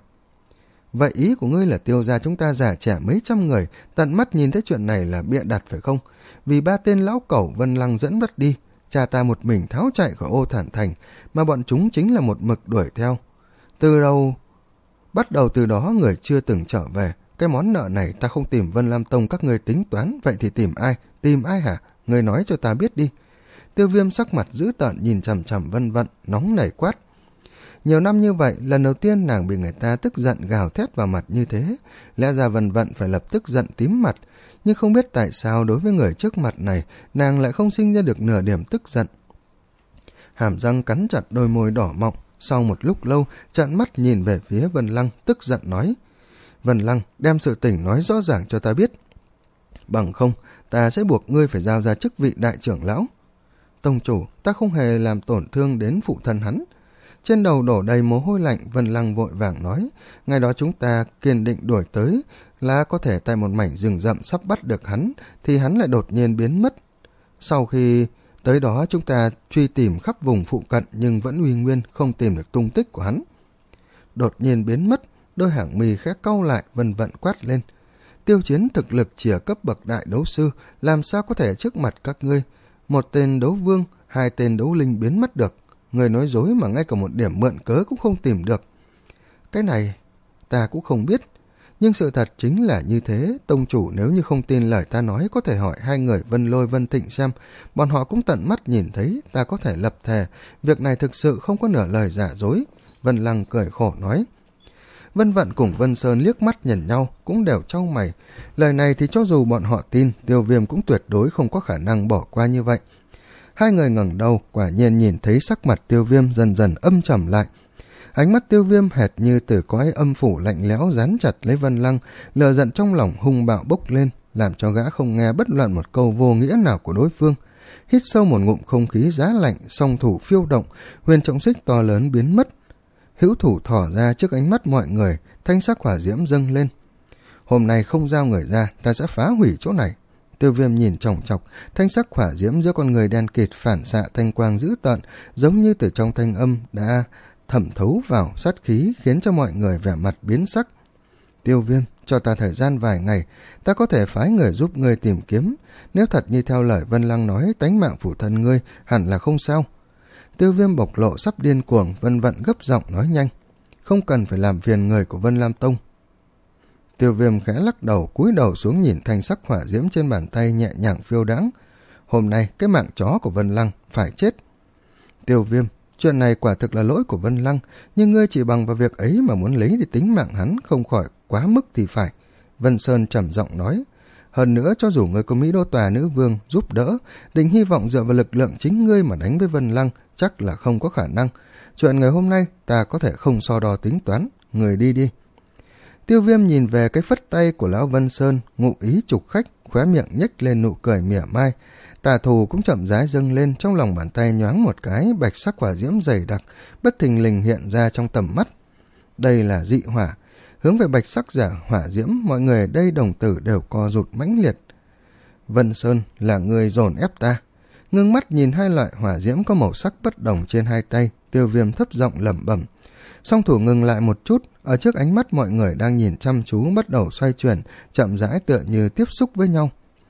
Vậy ý của ngươi là Tiêu gia chúng ta già trẻ mấy trăm người, tận mắt nhìn thấy chuyện này là bịa đặt phải không? Vì ba tên lão cẩu Vân Lăng dẫn bắt đi, cha ta một mình tháo chạy khỏi Ô Thản Thành, mà bọn chúng chính là một mực đuổi theo. Từ đầu... Bắt đầu từ đó người chưa từng trở về. Cái món nợ này ta không tìm Vân Lam Tông các ngươi tính toán, vậy thì tìm ai? Tìm ai hả? Ngươi nói cho ta biết đi. Tiêu Viêm sắc mặt dữ tợn nhìn chằm chằm Vân Vận, nóng nảy quát. Nhiều năm như vậy, lần đầu tiên nàng bị người ta tức giận gào thét vào mặt như thế. Lẽ ra Vân Vận phải lập tức giận tím mặt, nhưng không biết tại sao đối với người trước mặt này, nàng lại không sinh ra được nửa điểm tức giận. Hàm răng cắn chặt đôi môi đỏ mọng, sau một lúc lâu, trợn mắt nhìn về phía Vân Lăng, tức giận nói. Vân Lăng, đem sự tình nói rõ ràng cho ta biết. Bằng không, ta sẽ buộc ngươi phải giao ra chức vị đại trưởng lão. Tông chủ, ta không hề làm tổn thương đến phụ thân hắn. Trên đầu đổ đầy mồ hôi lạnh, Vân Lăng vội vàng nói. Ngày đó chúng ta kiên định đuổi tới, là có thể tại một mảnh rừng rậm sắp bắt được hắn, thì hắn lại đột nhiên biến mất. Sau khi... Tới đó chúng ta truy tìm khắp vùng phụ cận nhưng vẫn uy nguyên, không tìm được tung tích của hắn. Đột nhiên biến mất, đôi hàng mì khẽ cau lại, Vân Vận quát lên. Tiêu Chiến thực lực chỉ ở cấp bậc đại đấu sư, làm sao có thể trước mặt các ngươi? Một tên đấu vương, hai tên đấu linh biến mất được. Người nói dối mà ngay cả một điểm mượn cớ cũng không tìm được. Cái này ta cũng không biết. Nhưng sự thật chính là như thế. Tông chủ nếu như không tin lời ta nói, có thể hỏi hai người Vân Lôi Vân Thịnh xem. Bọn họ cũng tận mắt nhìn thấy, ta có thể lập thề. Việc này thực sự không có nửa lời giả dối. Vân Lăng cười khổ nói. Vân Vận cùng Vân Sơn liếc mắt nhìn nhau, cũng đều chau mày. Lời này thì cho dù bọn họ tin, Tiêu Viêm cũng tuyệt đối không có khả năng bỏ qua như vậy. Hai người ngẩng đầu, quả nhiên nhìn thấy sắc mặt Tiêu Viêm dần dần âm trầm lại. Ánh mắt Tiêu Viêm hệt như từ cõi âm phủ lạnh lẽo dán chặt lấy Vân Lăng, lửa giận trong lòng hung bạo bốc lên, làm cho gã không nghe bất luận một câu vô nghĩa nào của đối phương. Hít sâu một ngụm không khí giá lạnh, song thủ phiêu động, huyền trọng xích to lớn biến mất. Hữu thủ thỏ ra trước ánh mắt mọi người, thanh sắc hỏa diễm dâng lên. Hôm nay không giao người ra, ta sẽ phá hủy chỗ này. Tiêu Viêm nhìn chòng chọc, thanh sắc hỏa diễm giữa con người đen kịt phản xạ thanh quang dữ tợn, giống như từ trong thanh âm đã thẩm thấu vào sát khí, khiến cho mọi người vẻ mặt biến sắc. Tiêu Viêm, cho ta thời gian vài ngày, ta có thể phái người giúp ngươi tìm kiếm. Nếu thật như theo lời Vân Lăng nói, tánh mạng phụ thân ngươi hẳn là không sao. Tiêu Viêm bộc lộ sắp điên cuồng, Vân Vận gấp giọng nói nhanh. Không cần phải làm phiền người của Vân Lam Tông. Tiêu Viêm khẽ lắc đầu, cúi đầu xuống nhìn thanh sắc hỏa diễm trên bàn tay nhẹ nhàng phiêu đãng. Hôm nay cái mạng chó của Vân Lăng phải chết. Tiêu Viêm, chuyện này quả thực là lỗi của Vân Lăng, nhưng ngươi chỉ bằng vào việc ấy mà muốn lấy đi tính mạng hắn, không khỏi quá mức thì phải. Vân Sơn trầm giọng nói. Hơn nữa, cho dù ngươi có Mỹ Đô Tòa Nữ Vương giúp đỡ, định hy vọng dựa vào lực lượng chính ngươi mà đánh với Vân Lăng chắc là không có khả năng. Chuyện ngày hôm nay ta có thể không so đo tính toán, người đi đi. Tiêu Viêm nhìn về cái phất tay của lão Vân Sơn, ngụ ý trục khách, khóe miệng nhếch lên nụ cười mỉa mai. Tà thù cũng chậm rãi dâng lên, trong lòng bàn tay nhoáng một cái, bạch sắc hỏa diễm dày đặc bất thình lình hiện ra trong tầm mắt. Đây là dị hỏa. Hướng về bạch sắc giả hỏa diễm, mọi người ở đây đồng tử đều co rụt mãnh liệt. Vân Sơn, là người dồn ép ta. Ngưng mắt nhìn hai loại hỏa diễm có màu sắc bất đồng trên hai tay, Tiêu Viêm thấp giọng lẩm bẩm. Song thủ ngừng lại một chút, ở trước ánh mắt mọi người đang nhìn chăm chú bắt đầu xoay chuyển, chậm rãi tựa như tiếp xúc với nhau.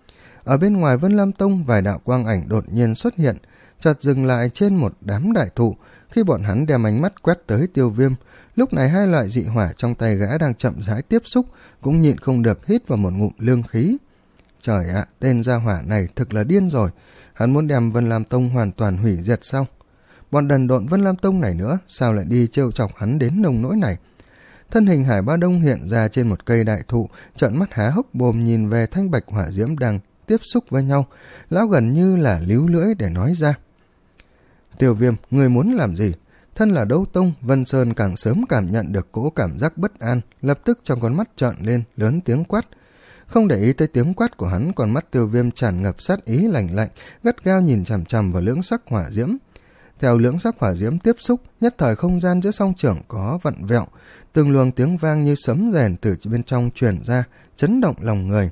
Ở bên ngoài Vân Lam Tông, vài đạo quang ảnh đột nhiên xuất hiện, chợt dừng lại trên một đám đại thụ. Khi bọn hắn đem ánh mắt quét tới Tiêu Viêm, lúc này hai loại dị hỏa trong tay gã đang chậm rãi tiếp xúc, cũng nhịn không được hít vào một ngụm lương khí. Trời ạ, tên gia hỏa này thực là điên rồi, hắn muốn đem Vân Lam Tông hoàn toàn hủy diệt sao? Bọn đần độn Vân Lam Tông này nữa, sao lại đi trêu chọc hắn đến nông nỗi này? Thân hình Hải Ba Đông hiện ra trên một cây đại thụ, trợn mắt há hốc mồm nhìn về thanh bạch hỏa diễm đang tiếp xúc với nhau. Lão gần như là líu lưỡi để nói ra. Tiêu Viêm, người muốn làm gì? Thân là đấu tông, Vân Sơn càng sớm cảm nhận được cỗ cảm giác bất an, lập tức trong con mắt trợn lên, lớn tiếng quát. Không để ý tới tiếng quát của hắn, con mắt Tiêu Viêm tràn ngập sát ý lạnh lạnh, gắt gao nhìn chằm chằm vào lưỡng sắc hỏa diễm. Theo lưỡng sắc hỏa diễm tiếp xúc, nhất thời không gian giữa song trưởng có vặn vẹo, từng luồng tiếng vang như sấm rền từ bên trong truyền ra, chấn động lòng người.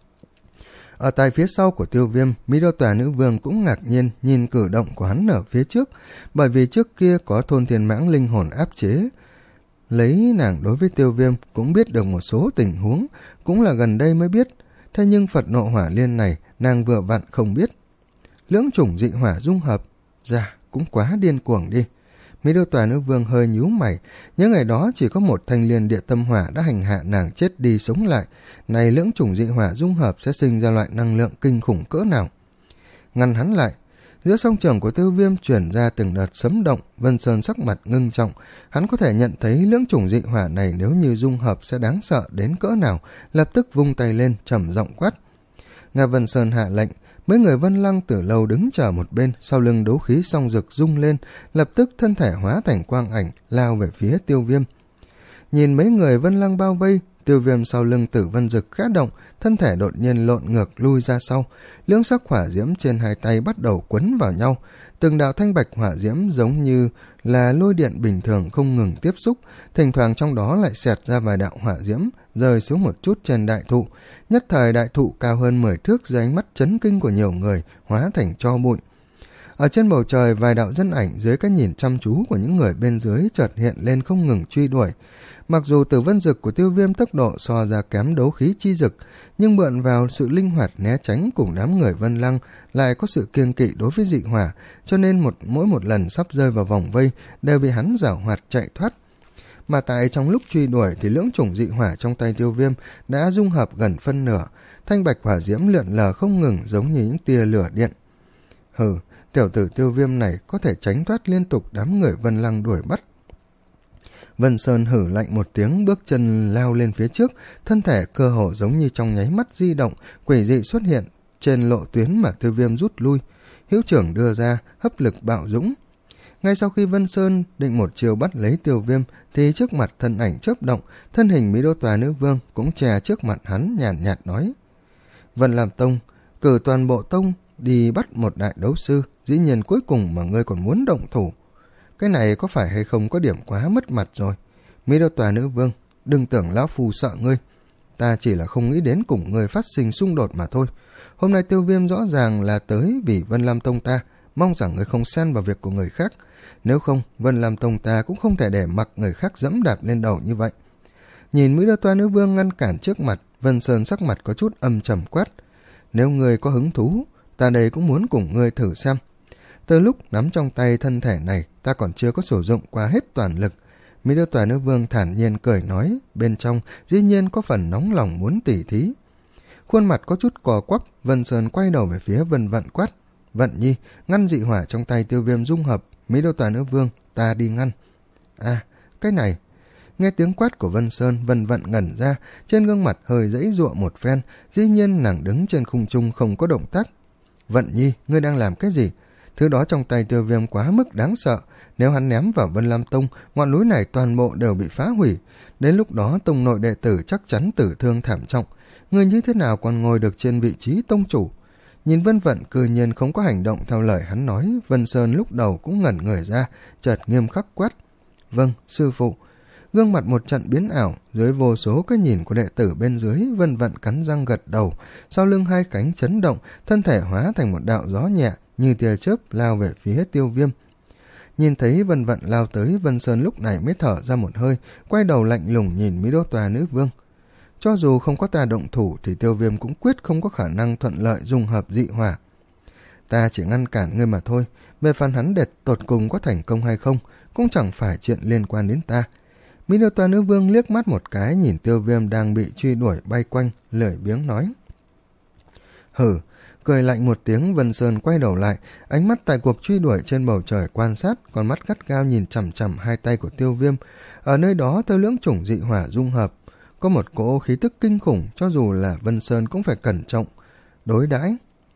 Ở tại phía sau của Tiêu Viêm, Mỹ Đô Tòa Nữ Vương cũng ngạc nhiên nhìn cử động của hắn ở phía trước, bởi vì trước kia có thôn thiên mãng linh hồn áp chế. Lấy nàng đối với Tiêu Viêm cũng biết được một số tình huống, cũng là gần đây mới biết, thế nhưng Phật nộ hỏa liên này nàng vừa vặn không biết. Lưỡng chủng dị hỏa dung hợp, dạ cũng quá điên cuồng đi. Mỹ Đô Tòa Nữ Vương hơi nhíu mày, nhớ ngày đó chỉ có một thanh liên địa tâm hỏa đã hành hạ nàng chết đi sống lại, này lưỡng chủng dị hỏa dung hợp sẽ sinh ra loại năng lượng kinh khủng cỡ nào. Ngăn hắn lại, giữa song trường của Tiêu Viêm chuyển ra từng đợt sấm động. Vân Sơn sắc mặt ngưng trọng, hắn có thể nhận thấy lưỡng chủng dị hỏa này nếu như dung hợp sẽ đáng sợ đến cỡ nào, lập tức vung tay lên trầm giọng quát. Nga Vân Sơn hạ lệnh. Mấy người Vân Lăng từ lâu đứng chờ một bên, sau lưng đấu khí song rực rung lên, lập tức thân thể hóa thành quang ảnh, lao về phía Tiêu Viêm. Nhìn mấy người Vân Lăng bao vây, Tiêu Viêm sau lưng Tử Vân Dực khẽ động, thân thể đột nhiên lộn ngược lui ra sau, lưỡng sắc hỏa diễm trên hai tay bắt đầu quấn vào nhau, từng đạo thanh bạch hỏa diễm giống như là lôi điện bình thường không ngừng tiếp xúc, thỉnh thoảng trong đó lại xẹt ra vài đạo hỏa diễm, rơi xuống một chút trên đại thụ. Nhất thời đại thụ cao hơn mười thước dưới ánh mắt chấn kinh của nhiều người, hóa thành tro bụi. Ở trên bầu trời, vài đạo dân ảnh dưới cái nhìn chăm chú của những người bên dưới chợt hiện lên không ngừng truy đuổi. Mặc dù Tử Vân Dực của Tiêu Viêm tốc độ so ra kém đấu khí chi dực, nhưng mượn vào sự linh hoạt né tránh cùng đám người Vân Lăng lại có sự kiêng kỵ đối với dị hỏa, cho nên một mỗi một lần sắp rơi vào vòng vây đều bị hắn giảo hoạt chạy thoát. Mà tại trong lúc truy đuổi thì lưỡng chủng dị hỏa trong tay Tiêu Viêm đã dung hợp gần phân nửa, thanh bạch hỏa diễm lượn lờ không ngừng giống như những tia lửa điện. Hừ, tiểu tử Tiêu Viêm này có thể tránh thoát liên tục đám người Vân Lăng đuổi bắt. Vân Sơn hử lạnh một tiếng, bước chân lao lên phía trước, thân thể cơ hồ giống như trong nháy mắt di động, quỷ dị xuất hiện trên lộ tuyến mà Tiêu Viêm rút lui. Hữu trưởng đưa ra, hấp lực bạo dũng. Ngay sau khi Vân Sơn định một chiều bắt lấy Tiêu Viêm, thì trước mặt thân ảnh chớp động, thân hình Mỹ Đô Tòa Nữ Vương cũng che trước mặt hắn, nhàn nhạt, nhạt nói: Vân Lam Tông cử toàn bộ tông đi bắt một đại đấu sư, dĩ nhiên cuối cùng mà ngươi còn muốn động thủ. Cái này có phải hay không có điểm quá mất mặt rồi? Mỹ Đô Tòa Nữ Vương, đừng tưởng lão phù sợ ngươi, ta chỉ là không nghĩ đến cùng ngươi phát sinh xung đột mà thôi. Hôm nay Tiêu Viêm rõ ràng là tới vì Vân Lam Tông ta, mong rằng ngươi không xen vào việc của người khác. Nếu không, Vân Lam Tông ta cũng không thể để mặc người khác dẫm đạp lên đầu như vậy. Nhìn Mỹ Đô Tòa Nữ Vương ngăn cản trước mặt, Vân Sơn sắc mặt có chút âm trầm quát: Nếu ngươi có hứng thú, ta đây cũng muốn cùng ngươi thử xem. Từ lúc nắm trong tay thân thể này, ta còn chưa có sử dụng qua hết toàn lực. Mỹ Đô Tòa Nữ Vương thản nhiên cười nói, bên trong dĩ nhiên có phần nóng lòng muốn tỉ thí. Khuôn mặt có chút cò quắp, Vân Sơn quay đầu về phía Vân Vận quát: Vận Nhi, ngăn dị hỏa trong tay Tiêu Viêm dung hợp. Mỹ Đô Tòa Nữ Vương, ta đi ngăn. À, cái này. Nghe tiếng quát của Vân Sơn, Vân Vận ngẩn ra, trên gương mặt hơi dãy giụa một phen, dĩ nhiên nàng đứng trên khung trung không có động tác. Vận Nhi, ngươi đang làm cái gì? Thứ đó trong tay Tiêu Viêm quá mức đáng sợ, nếu hắn ném vào Vân Lam Tông, ngọn núi này toàn bộ đều bị phá hủy, đến lúc đó tông nội đệ tử chắc chắn tử thương thảm trọng. Ngươi như thế nào còn ngồi được trên vị trí tông chủ? Nhìn Vân Vận cư nhiên không có hành động theo lời hắn nói, Vân Sơn lúc đầu cũng ngẩn người ra, chợt nghiêm khắc quát: Vâng, sư phụ. Gương mặt một trận biến ảo, dưới vô số cái nhìn của đệ tử bên dưới, Vân Vận cắn răng gật đầu, sau lưng hai cánh chấn động, thân thể hóa thành một đạo gió nhẹ, như tia chớp lao về phía Tiêu Viêm. Nhìn thấy Vân Vận lao tới, Vân Sơn lúc này mới thở ra một hơi, quay đầu lạnh lùng nhìn Mỹ Đô Tòa Nữ Vương. Cho dù không có ta động thủ thì Tiêu Viêm cũng quyết không có khả năng thuận lợi dung hợp dị hỏa. Ta chỉ ngăn cản ngươi mà thôi, về phần hắn đệt tột cùng có thành công hay không, cũng chẳng phải chuyện liên quan đến ta. Mỹ Đô Tòa Nữ Vương liếc mắt một cái nhìn Tiêu Viêm đang bị truy đuổi bay quanh, lười biếng nói: Hử. Cười lạnh một tiếng, Vân Sơn quay đầu lại, ánh mắt tại cuộc truy đuổi trên bầu trời quan sát, còn mắt gắt gao nhìn chằm chằm hai tay của Tiêu Viêm. Ở nơi đó theo lưỡng chủng dị hỏa dung hợp, có một cỗ khí tức kinh khủng, cho dù là Vân Sơn cũng phải cẩn trọng đối đãi.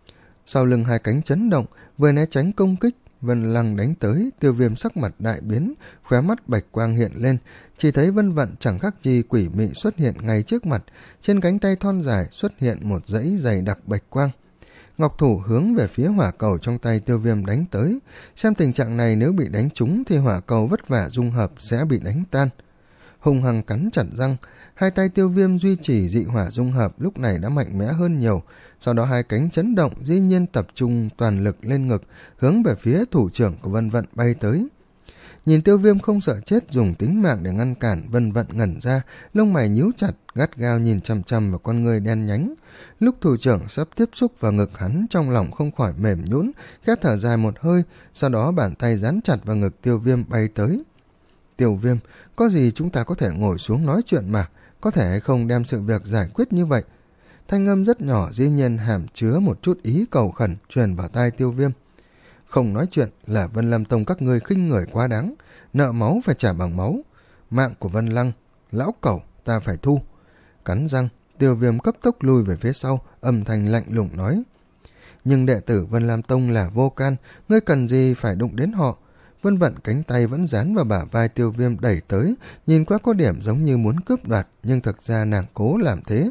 Sau lưng hai cánh chấn động, vừa né tránh công kích Vân Lăng đánh tới, Tiêu Viêm sắc mặt đại biến, khóe mắt bạch quang hiện lên, chỉ thấy Vân Vận chẳng khác gì quỷ mị xuất hiện ngay trước mặt, trên cánh tay thon dài xuất hiện một dãy dày đặc bạch quang. Ngọc thủ hướng về phía hỏa cầu trong tay Tiêu Viêm đánh tới, xem tình trạng này nếu bị đánh trúng thì hỏa cầu vất vả dung hợp sẽ bị đánh tan. Hùng hăng cắn chặt răng, hai tay Tiêu Viêm duy trì dị hỏa dung hợp lúc này đã mạnh mẽ hơn nhiều, sau đó hai cánh chấn động, dĩ nhiên tập trung toàn lực lên ngực, hướng về phía thủ trưởng của Vân Vận bay tới. Nhìn Tiêu Viêm không sợ chết dùng tính mạng để ngăn cản, Vân Vận ngẩn ra, lông mày nhíu chặt, gắt gao nhìn chằm chằm vào con người đen nhánh. Lúc thủ trưởng sắp tiếp xúc vào ngực hắn, trong lòng không khỏi mềm nhũn, khẽ thở dài một hơi, sau đó bàn tay dán chặt vào ngực Tiêu Viêm bay tới. Tiêu Viêm, có gì chúng ta có thể ngồi xuống nói chuyện mà, có thể hay không đem sự việc giải quyết như vậy? Thanh âm rất nhỏ dĩ nhiên hàm chứa một chút ý cầu khẩn truyền vào tai Tiêu Viêm. Không nói chuyện là Vân Lam Tông các ngươi khinh người quá đáng, nợ máu phải trả bằng máu. Mạng của Vân Lăng, lão cẩu, ta phải thu. Cắn răng, Tiêu Viêm cấp tốc lùi về phía sau, âm thanh lạnh lùng nói: Nhưng đệ tử Vân Lam Tông là vô can, ngươi cần gì phải đụng đến họ? Vân Vận cánh tay vẫn dán vào bả vai Tiêu Viêm đẩy tới, nhìn qua có điểm giống như muốn cướp đoạt, nhưng thực ra nàng cố làm thế.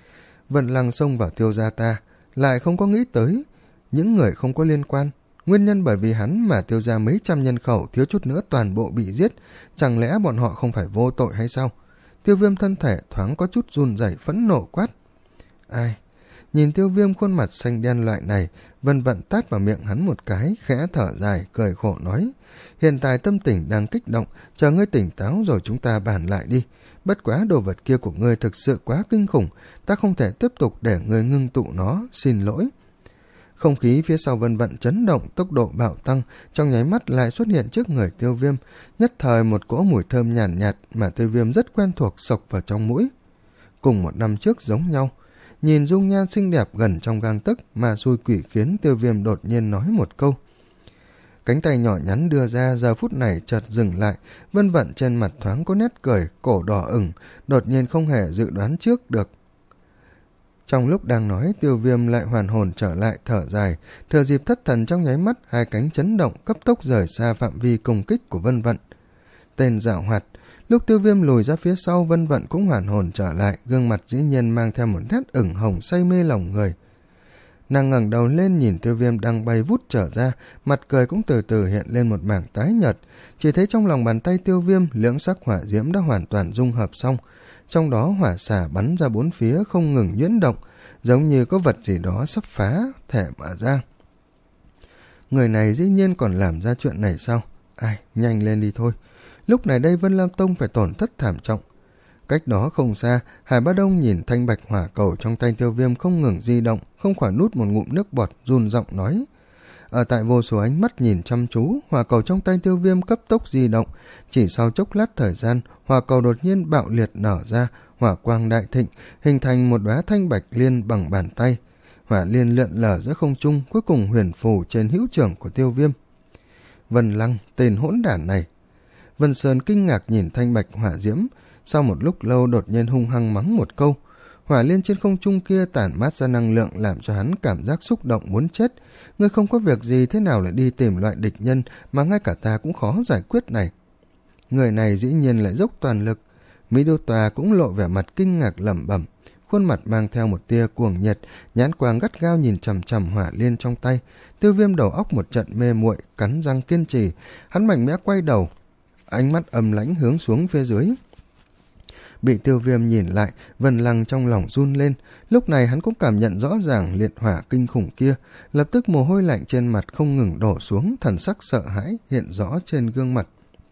Vân Lăng xông vào Tiêu gia ta, lại không có nghĩ tới những người không có liên quan. Nguyên nhân bởi vì hắn mà Tiêu gia mấy trăm nhân khẩu thiếu chút nữa toàn bộ bị giết, chẳng lẽ bọn họ không phải vô tội hay sao? Tiêu Viêm thân thể thoáng có chút run rẩy, phẫn nộ quát: Ai? Nhìn Tiêu Viêm khuôn mặt xanh đen loại này, Vân Vận tát vào miệng hắn một cái, khẽ thở dài, cười khổ nói: Hiện tại tâm tình đang kích động, chờ ngươi tỉnh táo rồi chúng ta bàn lại đi. Bất quá đồ vật kia của ngươi thực sự quá kinh khủng, ta không thể tiếp tục để ngươi ngưng tụ nó, xin lỗi. Không khí phía sau Vân Vận chấn động, tốc độ bạo tăng, trong nháy mắt lại xuất hiện trước người Tiêu Viêm, nhất thời một cỗ mùi thơm nhàn nhạt, nhạt mà Tiêu Viêm rất quen thuộc sộc vào trong mũi. Cùng một năm trước giống nhau, nhìn dung nhan xinh đẹp gần trong gang tấc mà xui quỷ khiến Tiêu Viêm đột nhiên nói một câu: Cánh tay nhỏ nhắn đưa ra giờ phút này chợt dừng lại, Vân Vận trên mặt thoáng có nét cười, cổ đỏ ửng, đột nhiên không hề dự đoán trước được. Trong lúc đang nói, Tiêu Viêm lại hoàn hồn trở lại, thở dài, thừa dịp thất thần trong nháy mắt, hai cánh chấn động, cấp tốc rời xa phạm vi công kích của Vân Vận. Tên giảo hoạt. Lúc Tiêu Viêm lùi ra phía sau, Vân Vận cũng hoàn hồn trở lại, gương mặt dĩ nhiên mang theo một nét ửng hồng say mê lòng người. Nàng ngẩng đầu lên nhìn Tiêu Viêm đang bay vút trở ra, mặt cười cũng từ từ hiện lên một mảng tái nhợt, chỉ thấy trong lòng bàn tay Tiêu Viêm, lưỡng sắc hỏa diễm đã hoàn toàn dung hợp xong, trong đó hỏa xả bắn ra bốn phía không ngừng nhuyễn động, giống như có vật gì đó sắp phá thể mà ra. Người này dĩ nhiên còn làm ra chuyện này sao? Ai, nhanh lên đi thôi. Lúc này đây Vân Lam Tông phải tổn thất thảm trọng. Cách đó không xa, Hải Bá Đông nhìn thanh bạch hỏa cầu trong tay Tiêu Viêm không ngừng di động, không khỏi nuốt một ngụm nước bọt, run giọng nói. Ở tại vô số ánh mắt nhìn chăm chú, hỏa cầu trong tay Tiêu Viêm cấp tốc di động, chỉ sau chốc lát thời gian, hỏa cầu đột nhiên bạo liệt nở ra, hỏa quang đại thịnh, hình thành một đóa thanh bạch liên bằng bàn tay. Hỏa liên lượn lờ giữa không trung, cuối cùng huyền phù trên hữu trưởng của Tiêu Viêm. Vân Lăng, tên hỗn đản này. Vân Sơn kinh ngạc nhìn thanh bạch hỏa diễm, sau một lúc lâu đột nhiên hung hăng mắng một câu. Hỏa liên trên không trung kia tản mát ra năng lượng làm cho hắn cảm giác xúc động muốn chết. Ngươi không có việc gì thế nào lại đi tìm loại địch nhân mà ngay cả ta cũng khó giải quyết này. Người này dĩ nhiên lại dốc toàn lực. Mỹ Đô Tòa cũng lộ vẻ mặt kinh ngạc lẩm bẩm, khuôn mặt mang theo một tia cuồng nhiệt, nhãn quang gắt gao nhìn chằm chằm hỏa liên trong tay. Tiêu Viêm đầu óc một trận mê muội, cắn răng kiên trì, hắn mạnh mẽ quay đầu, ánh mắt âm lãnh hướng xuống phía dưới. Bị Tiêu Viêm nhìn lại, Vân Lăng trong lòng run lên, lúc này hắn cũng cảm nhận rõ ràng liệt hỏa kinh khủng kia, lập tức mồ hôi lạnh trên mặt không ngừng đổ xuống, thần sắc sợ hãi hiện rõ trên gương mặt.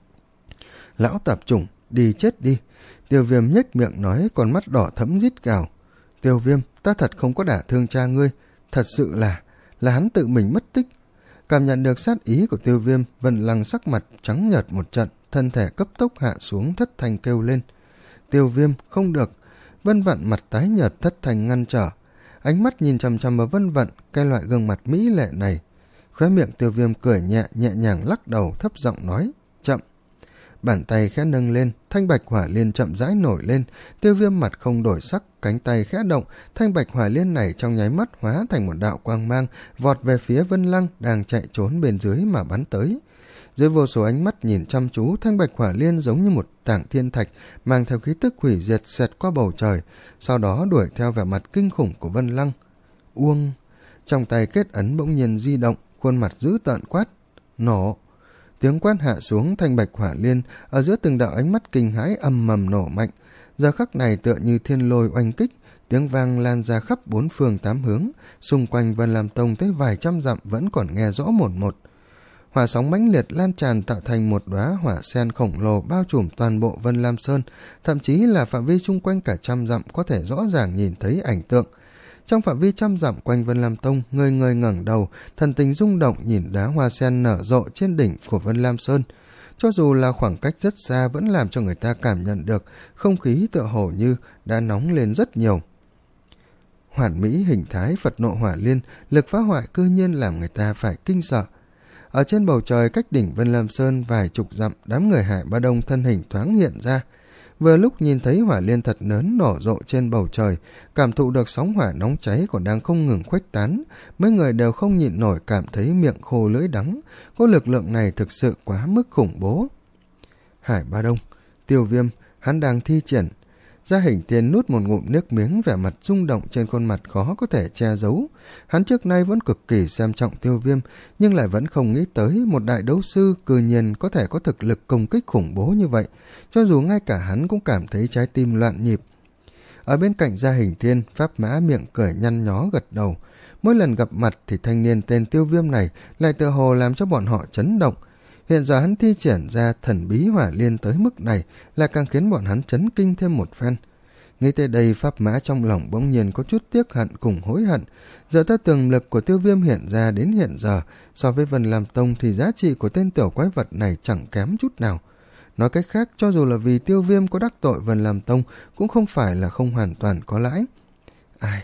Lão tạp chủng, đi chết đi. Tiêu Viêm nhếch miệng nói, con mắt đỏ thẫm rít gào. Tiêu Viêm, ta thật không có đả thương cha ngươi, thật sự là, là hắn tự mình mất tích. Cảm nhận được sát ý của Tiêu Viêm, Vân Lăng sắc mặt trắng nhợt một trận, thân thể cấp tốc hạ xuống, thất thanh kêu lên. Tiêu Viêm, không được. Vân Vận mặt tái nhợt, thất thanh ngăn trở, ánh mắt nhìn chằm chằm vào Vân Vận, cái loại gương mặt mỹ lệ này. Khóe miệng Tiêu Viêm cười nhẹ, nhẹ nhàng lắc đầu, thấp giọng nói, chậm. Bàn tay khẽ nâng lên, thanh bạch hỏa liên chậm rãi nổi lên, Tiêu Viêm mặt không đổi sắc, cánh tay khẽ động, thanh bạch hỏa liên này trong nháy mắt hóa thành một đạo quang mang, vọt về phía Vân Lăng đang chạy trốn bên dưới mà bắn tới. Dưới vô số ánh mắt nhìn chăm chú, thanh bạch hỏa liên giống như một tảng thiên thạch mang theo khí tức hủy diệt xẹt qua bầu trời, sau đó đuổi theo vẻ mặt kinh khủng của Vân Lăng. Uông! Trong tay kết ấn bỗng nhiên di động, khuôn mặt dữ tợn quát, nổ! Tiếng quát hạ xuống, thanh bạch hỏa liên ở giữa từng đạo ánh mắt kinh hãi ầm mầm nổ mạnh, giờ khắc này tựa như thiên lôi oanh kích, tiếng vang lan ra khắp bốn phương tám hướng, xung quanh Vân Lam Tông tới vài trăm dặm vẫn còn nghe rõ một một. Hỏa sóng mãnh liệt lan tràn tạo thành một đóa hỏa sen khổng lồ bao trùm toàn bộ Vân Lam Sơn, thậm chí là phạm vi chung quanh cả trăm dặm có thể rõ ràng nhìn thấy ảnh tượng. Trong phạm vi trăm dặm quanh Vân Lam Tông, người người ngẩng đầu, thần tình rung động nhìn đóa hoa sen nở rộ trên đỉnh của Vân Lam Sơn. Cho dù là khoảng cách rất xa vẫn làm cho người ta cảm nhận được không khí tựa hồ như đã nóng lên rất nhiều. Hoàn mỹ hình thái Phật nộ hỏa liên, lực phá hoại cư nhiên làm người ta phải kinh sợ. Ở trên bầu trời cách đỉnh Vân Lam Sơn vài chục dặm, đám người Hải Ba Đông thân hình thoáng hiện ra. Vừa lúc nhìn thấy hỏa liên thật lớn nổ rộ trên bầu trời, cảm thụ được sóng hỏa nóng cháy còn đang không ngừng khuếch tán, mấy người đều không nhịn nổi cảm thấy miệng khô lưỡi đắng, có lực lượng này thực sự quá mức khủng bố. Hải Ba Đông, Tiêu Viêm, hắn đang thi triển. Gia Hình Thiên nuốt một ngụm nước miếng, vẻ mặt rung động trên khuôn mặt khó có thể che giấu. Hắn trước nay vẫn cực kỳ xem trọng Tiêu Viêm, nhưng lại vẫn không nghĩ tới một đại đấu sư cư nhiên có thể có thực lực công kích khủng bố như vậy, cho dù ngay cả hắn cũng cảm thấy trái tim loạn nhịp. Ở bên cạnh Gia Hình Thiên, Pháp Mã miệng cười nhăn nhó gật đầu. Mỗi lần gặp mặt thì thanh niên tên Tiêu Viêm này lại tựa hồ làm cho bọn họ chấn động. Hiện giờ hắn thi triển ra thần bí hỏa liên tới mức này là càng khiến bọn hắn chấn kinh thêm một phen. Nghĩ tới đây, Pháp Mã trong lòng bỗng nhiên có chút tiếc hận cùng hối hận. Giờ ta tường lực của Tiêu Viêm hiện ra đến hiện giờ, so với Vân Lam Tông thì giá trị của tên tiểu quái vật này chẳng kém chút nào. Nói cách khác, cho dù là vì Tiêu Viêm có đắc tội Vân Lam Tông cũng không phải là không hoàn toàn có lãi. Ai,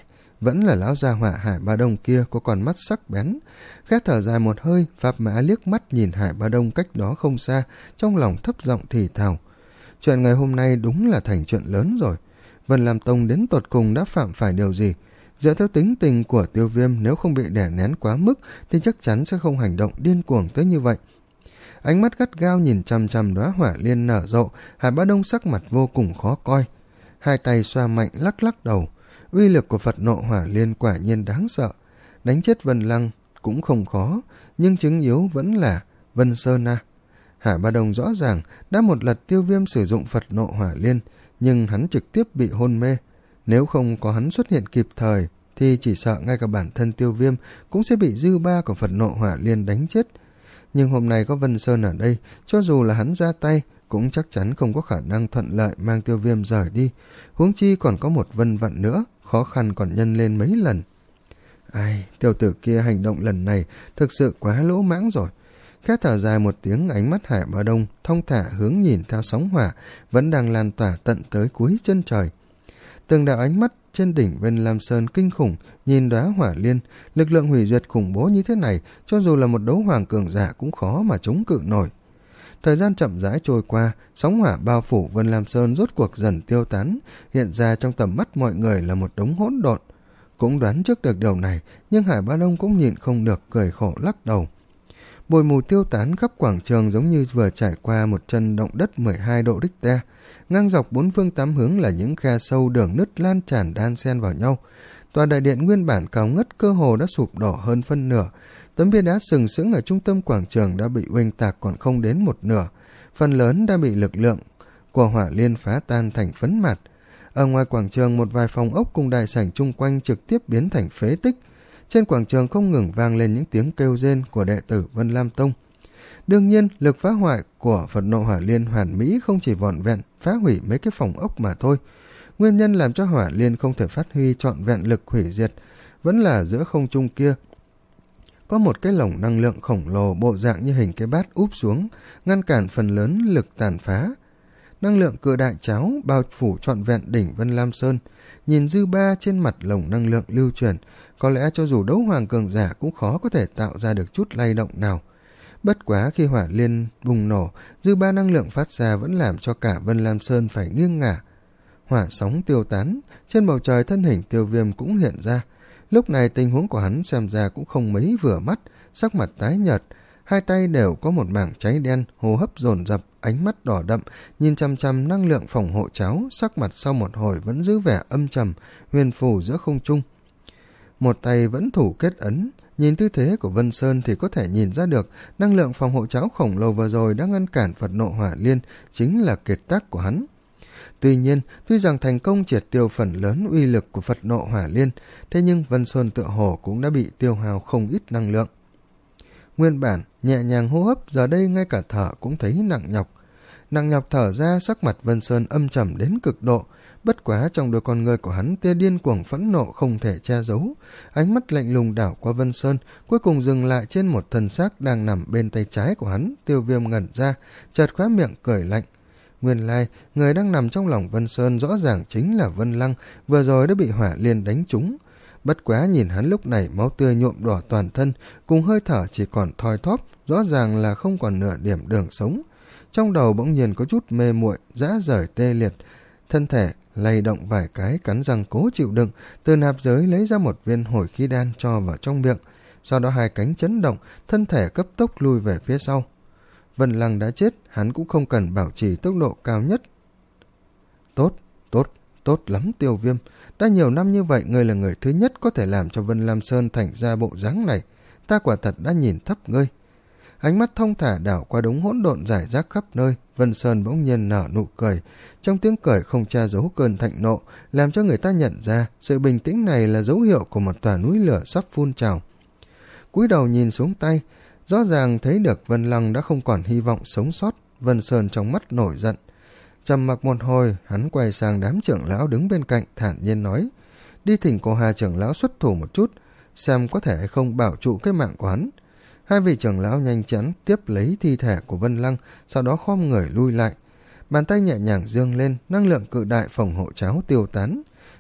vẫn là lão gia hỏa Hải Ba Đông kia có con mắt sắc bén. Khẽ thở dài một hơi, Pháp Mã liếc mắt nhìn Hải Ba Đông cách đó không xa, trong lòng thấp giọng thì thào. Chuyện ngày hôm nay đúng là thành chuyện lớn rồi. Vân Lam Tông đến tột cùng đã phạm phải điều gì? Dựa theo tính tình của Tiêu Viêm, nếu không bị đè nén quá mức thì chắc chắn sẽ không hành động điên cuồng tới như vậy. Ánh mắt gắt gao nhìn chằm chằm đóa hỏa liên nở rộ, Hải Ba Đông sắc mặt vô cùng khó coi. Hai tay xoa mạnh lắc lắc đầu. Uy lực của Phật nộ hỏa liên quả nhiên đáng sợ. Đánh chết Vân Lăng cũng không khó, nhưng chứng yếu vẫn là Vân Sơn a. Hải Ba Đông rõ ràng đã một lần Tiêu Viêm sử dụng Phật nộ hỏa liên, nhưng hắn trực tiếp bị hôn mê. Nếu không có hắn xuất hiện kịp thời thì chỉ sợ ngay cả bản thân Tiêu Viêm cũng sẽ bị dư ba của Phật nộ hỏa liên đánh chết. Nhưng hôm nay có Vân Sơn ở đây, cho dù là hắn ra tay cũng chắc chắn không có khả năng thuận lợi mang Tiêu Viêm rời đi. Huống chi còn có một Vân Vận nữa, khó khăn còn nhân lên mấy lần. Ai, tiểu tử kia hành động lần này thực sự quá lỗ mãng rồi. Khẽ thở dài một tiếng, ánh mắt Hải Ba Đông thong thả hướng nhìn theo sóng hỏa vẫn đang lan tỏa tận tới cuối chân trời. Từng đạo ánh mắt trên đỉnh Vân Lam Sơn kinh khủng nhìn đóa hỏa liên, lực lượng hủy diệt khủng bố như thế này, cho dù là một đấu hoàng cường giả cũng khó mà chống cự nổi. Thời gian chậm rãi trôi qua, sóng hỏa bao phủ Vân Lam Sơn rốt cuộc dần tiêu tán, hiện ra trong tầm mắt mọi người là một đống hỗn độn. Cũng đoán trước được điều này, nhưng Hải Ba Đông cũng nhịn không được cười khổ lắc đầu. Bụi mù tiêu tán khắp quảng trường giống như vừa trải qua một trận động đất mười hai độ Richter. Ngang dọc bốn phương tám hướng là những khe sâu đường nứt lan tràn đan xen vào nhau. Tòa đại điện nguyên bản cao ngất cơ hồ đã sụp đổ hơn phân nửa. Tấm bia đá sừng sững ở trung tâm quảng trường đã bị oanh tạc còn không đến một nửa. Phần lớn đã bị lực lượng của hỏa liên phá tan thành phấn mạt. Ở ngoài quảng trường, một vài phòng ốc cùng đại sảnh chung quanh trực tiếp biến thành phế tích. Trên quảng trường không ngừng vang lên những tiếng kêu rên của đệ tử Vân Lam Tông. Đương nhiên, lực phá hoại của Phật nộ hỏa liên hoàn mỹ không chỉ vỏn vẹn phá hủy mấy cái phòng ốc mà thôi. Nguyên nhân làm cho hỏa liên không thể phát huy trọn vẹn lực hủy diệt vẫn là giữa không trung kia có một cái lồng năng lượng khổng lồ bộ dạng như hình cái bát úp xuống, ngăn cản phần lớn lực tàn phá. Năng lượng cự đại cháo bao phủ trọn vẹn đỉnh Vân Lam Sơn. Nhìn dư ba trên mặt lồng năng lượng lưu truyền, có lẽ cho dù đấu hoàng cường giả cũng khó có thể tạo ra được chút lay động nào. Bất quá khi hỏa liên bùng nổ, dư ba năng lượng phát ra vẫn làm cho cả Vân Lam Sơn phải nghiêng ngả. Hỏa sóng tiêu tán, trên bầu trời thân hình Tiêu Viêm cũng hiện ra. Lúc này tình huống của hắn xem ra cũng không mấy vừa mắt, sắc mặt tái nhợt, hai tay đều có một mảng cháy đen, hô hấp dồn dập, ánh mắt đỏ đậm, nhìn chằm chằm năng lượng phòng hộ cháo, sắc mặt sau một hồi vẫn giữ vẻ âm trầm, huyền phù giữa không trung. Một tay vẫn thủ kết ấn, nhìn tư thế của Vân Sơn thì có thể nhìn ra được năng lượng phòng hộ cháo khổng lồ vừa rồi đã ngăn cản Phật nộ hỏa liên chính là kiệt tác của hắn. Tuy nhiên, tuy rằng thành công triệt tiêu phần lớn uy lực của Phật nộ hỏa liên, thế nhưng Vân Sơn tựa hồ cũng đã bị tiêu hao không ít năng lượng. Nguyên bản, nhẹ nhàng hô hấp, giờ đây ngay cả thở cũng thấy nặng nhọc. Nặng nhọc thở ra, sắc mặt Vân Sơn âm trầm đến cực độ, bất quá trong đôi con người của hắn tia điên cuồng phẫn nộ không thể che giấu. Ánh mắt lạnh lùng đảo qua Vân Sơn, cuối cùng dừng lại trên một thân xác đang nằm bên tay trái của hắn. Tiêu Viêm ngẩn ra, chợt khóe miệng cười lạnh. Nguyên lai, người đang nằm trong lòng Vân Sơn rõ ràng chính là Vân Lăng, vừa rồi đã bị hỏa liên đánh trúng. Bất quá nhìn hắn lúc này máu tươi nhuộm đỏ toàn thân, cùng hơi thở chỉ còn thoi thóp, rõ ràng là không còn nửa điểm đường sống. Trong đầu bỗng nhiên có chút mê muội, rã rời tê liệt, thân thể lay động vài cái, cắn răng cố chịu đựng, từ nạp giới lấy ra một viên hồi khí đan cho vào trong miệng. Sau đó hai cánh chấn động, thân thể cấp tốc lui về phía sau. Vân Lăng đã chết, hắn cũng không cần bảo trì tốc độ cao nhất. Tốt, tốt, tốt lắm Tiêu Viêm. Đã nhiều năm như vậy, ngươi là người thứ nhất có thể làm cho Vân Lam Sơn thành ra bộ dáng này. Ta quả thật đã nhìn thấp ngươi. Ánh mắt thông thả đảo qua đống hỗn độn rải rác khắp nơi, Vân Sơn bỗng nhiên nở nụ cười. Trong tiếng cười không che giấu cơn thạnh nộ, làm cho người ta nhận ra sự bình tĩnh này là dấu hiệu của một tòa núi lửa sắp phun trào. Cúi đầu nhìn xuống tay, rõ ràng thấy được Vân Lăng đã không còn hy vọng sống sót. Vân Sơn trong mắt nổi giận. Trầm mặc một hồi, hắn quay sang đám trưởng lão đứng bên cạnh, thản nhiên nói: đi thỉnh cô Hà trưởng lão xuất thủ một chút, xem có thể hay không bảo trụ cái mạng của hắn. Hai vị trưởng lão nhanh chóng tiếp lấy thi thể của Vân Lăng, sau đó khom người lui lại. Bàn tay nhẹ nhàng giương lên, năng lượng cự đại phòng hộ cháo tiêu tán.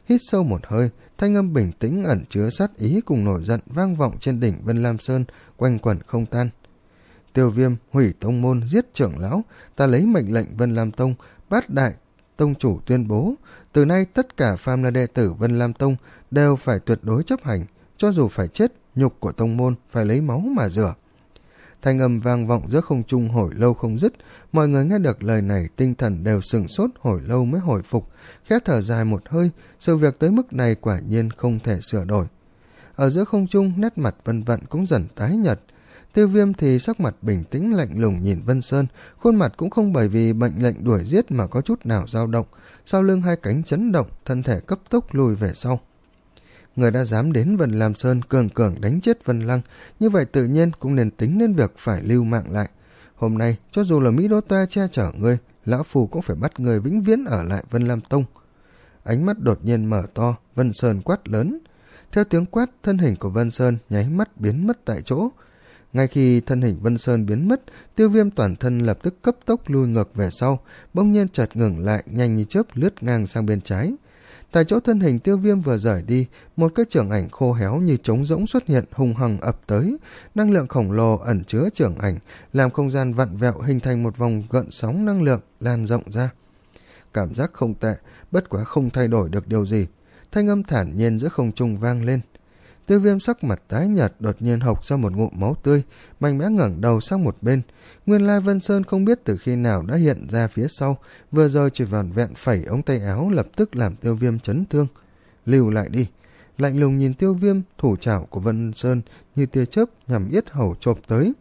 hít sâu một hơi, thanh âm bình tĩnh ẩn chứa sát ý cùng nổi giận vang vọng trên đỉnh Vân Lam Sơn, quanh quẩn không tan. Tiêu Viêm hủy tông môn, giết trưởng lão, ta lấy mệnh lệnh Vân Lam Tông, bát đại tông chủ tuyên bố, từ nay tất cả phàm là đệ tử Vân Lam Tông đều phải tuyệt đối chấp hành, cho dù phải chết, nhục của tông môn phải lấy máu mà rửa. Thanh âm vang vọng giữa không trung hồi lâu không dứt, mọi người nghe được lời này tinh thần đều sửng sốt hồi lâu mới hồi phục, khẽ thở dài một hơi, sự việc tới mức này quả nhiên không thể sửa đổi. Ở giữa không trung, nét mặt Vân Vận cũng dần tái nhợt. Tiêu Viêm thì sắc mặt bình tĩnh lạnh lùng nhìn Vân Sơn, khuôn mặt cũng không bởi vì mệnh lệnh đuổi giết mà có chút nào dao động, sau lưng hai cánh chấn động, thân thể cấp tốc lùi về sau. Người đã dám đến Vân Lam Sơn cường cường đánh chết Vân Lăng, như vậy tự nhiên cũng nên tính đến việc phải lưu mạng lại. Hôm nay, cho dù là Mỹ Đô Toa che chở ngươi, lão phù cũng phải bắt người vĩnh viễn ở lại Vân Lam Tông. Ánh mắt đột nhiên mở to, Vân Sơn quát lớn. Theo tiếng quát, thân hình của Vân Sơn nháy mắt biến mất tại chỗ. Ngay khi thân hình Vân Sơn biến mất, Tiêu Viêm toàn thân lập tức cấp tốc lui ngược về sau, bỗng nhiên chợt ngừng lại, nhanh như chớp lướt ngang sang bên trái. Tại chỗ thân hình Tiêu Viêm vừa rời đi, một cái chưởng ảnh khô héo như trống rỗng xuất hiện hùng hằng ập tới, năng lượng khổng lồ ẩn chứa chưởng ảnh, làm không gian vặn vẹo hình thành một vòng gợn sóng năng lượng lan rộng ra. Cảm giác không tệ, bất quá không thay đổi được điều gì. Thanh âm thản nhiên giữa không trung vang lên. Tiêu Viêm sắc mặt tái nhợt đột nhiên hộc ra một ngụm máu tươi, mạnh mẽ ngẩng đầu sang một bên. Nguyên lai Vân Sơn không biết từ khi nào đã hiện ra phía sau, vừa rồi chỉ vỏn vẹn phẩy ống tay áo lập tức làm Tiêu Viêm chấn thương. Lưu lại đi. Lạnh lùng nhìn Tiêu Viêm, thủ trảo của Vân Sơn như tia chớp nhằm yết hầu chộp tới.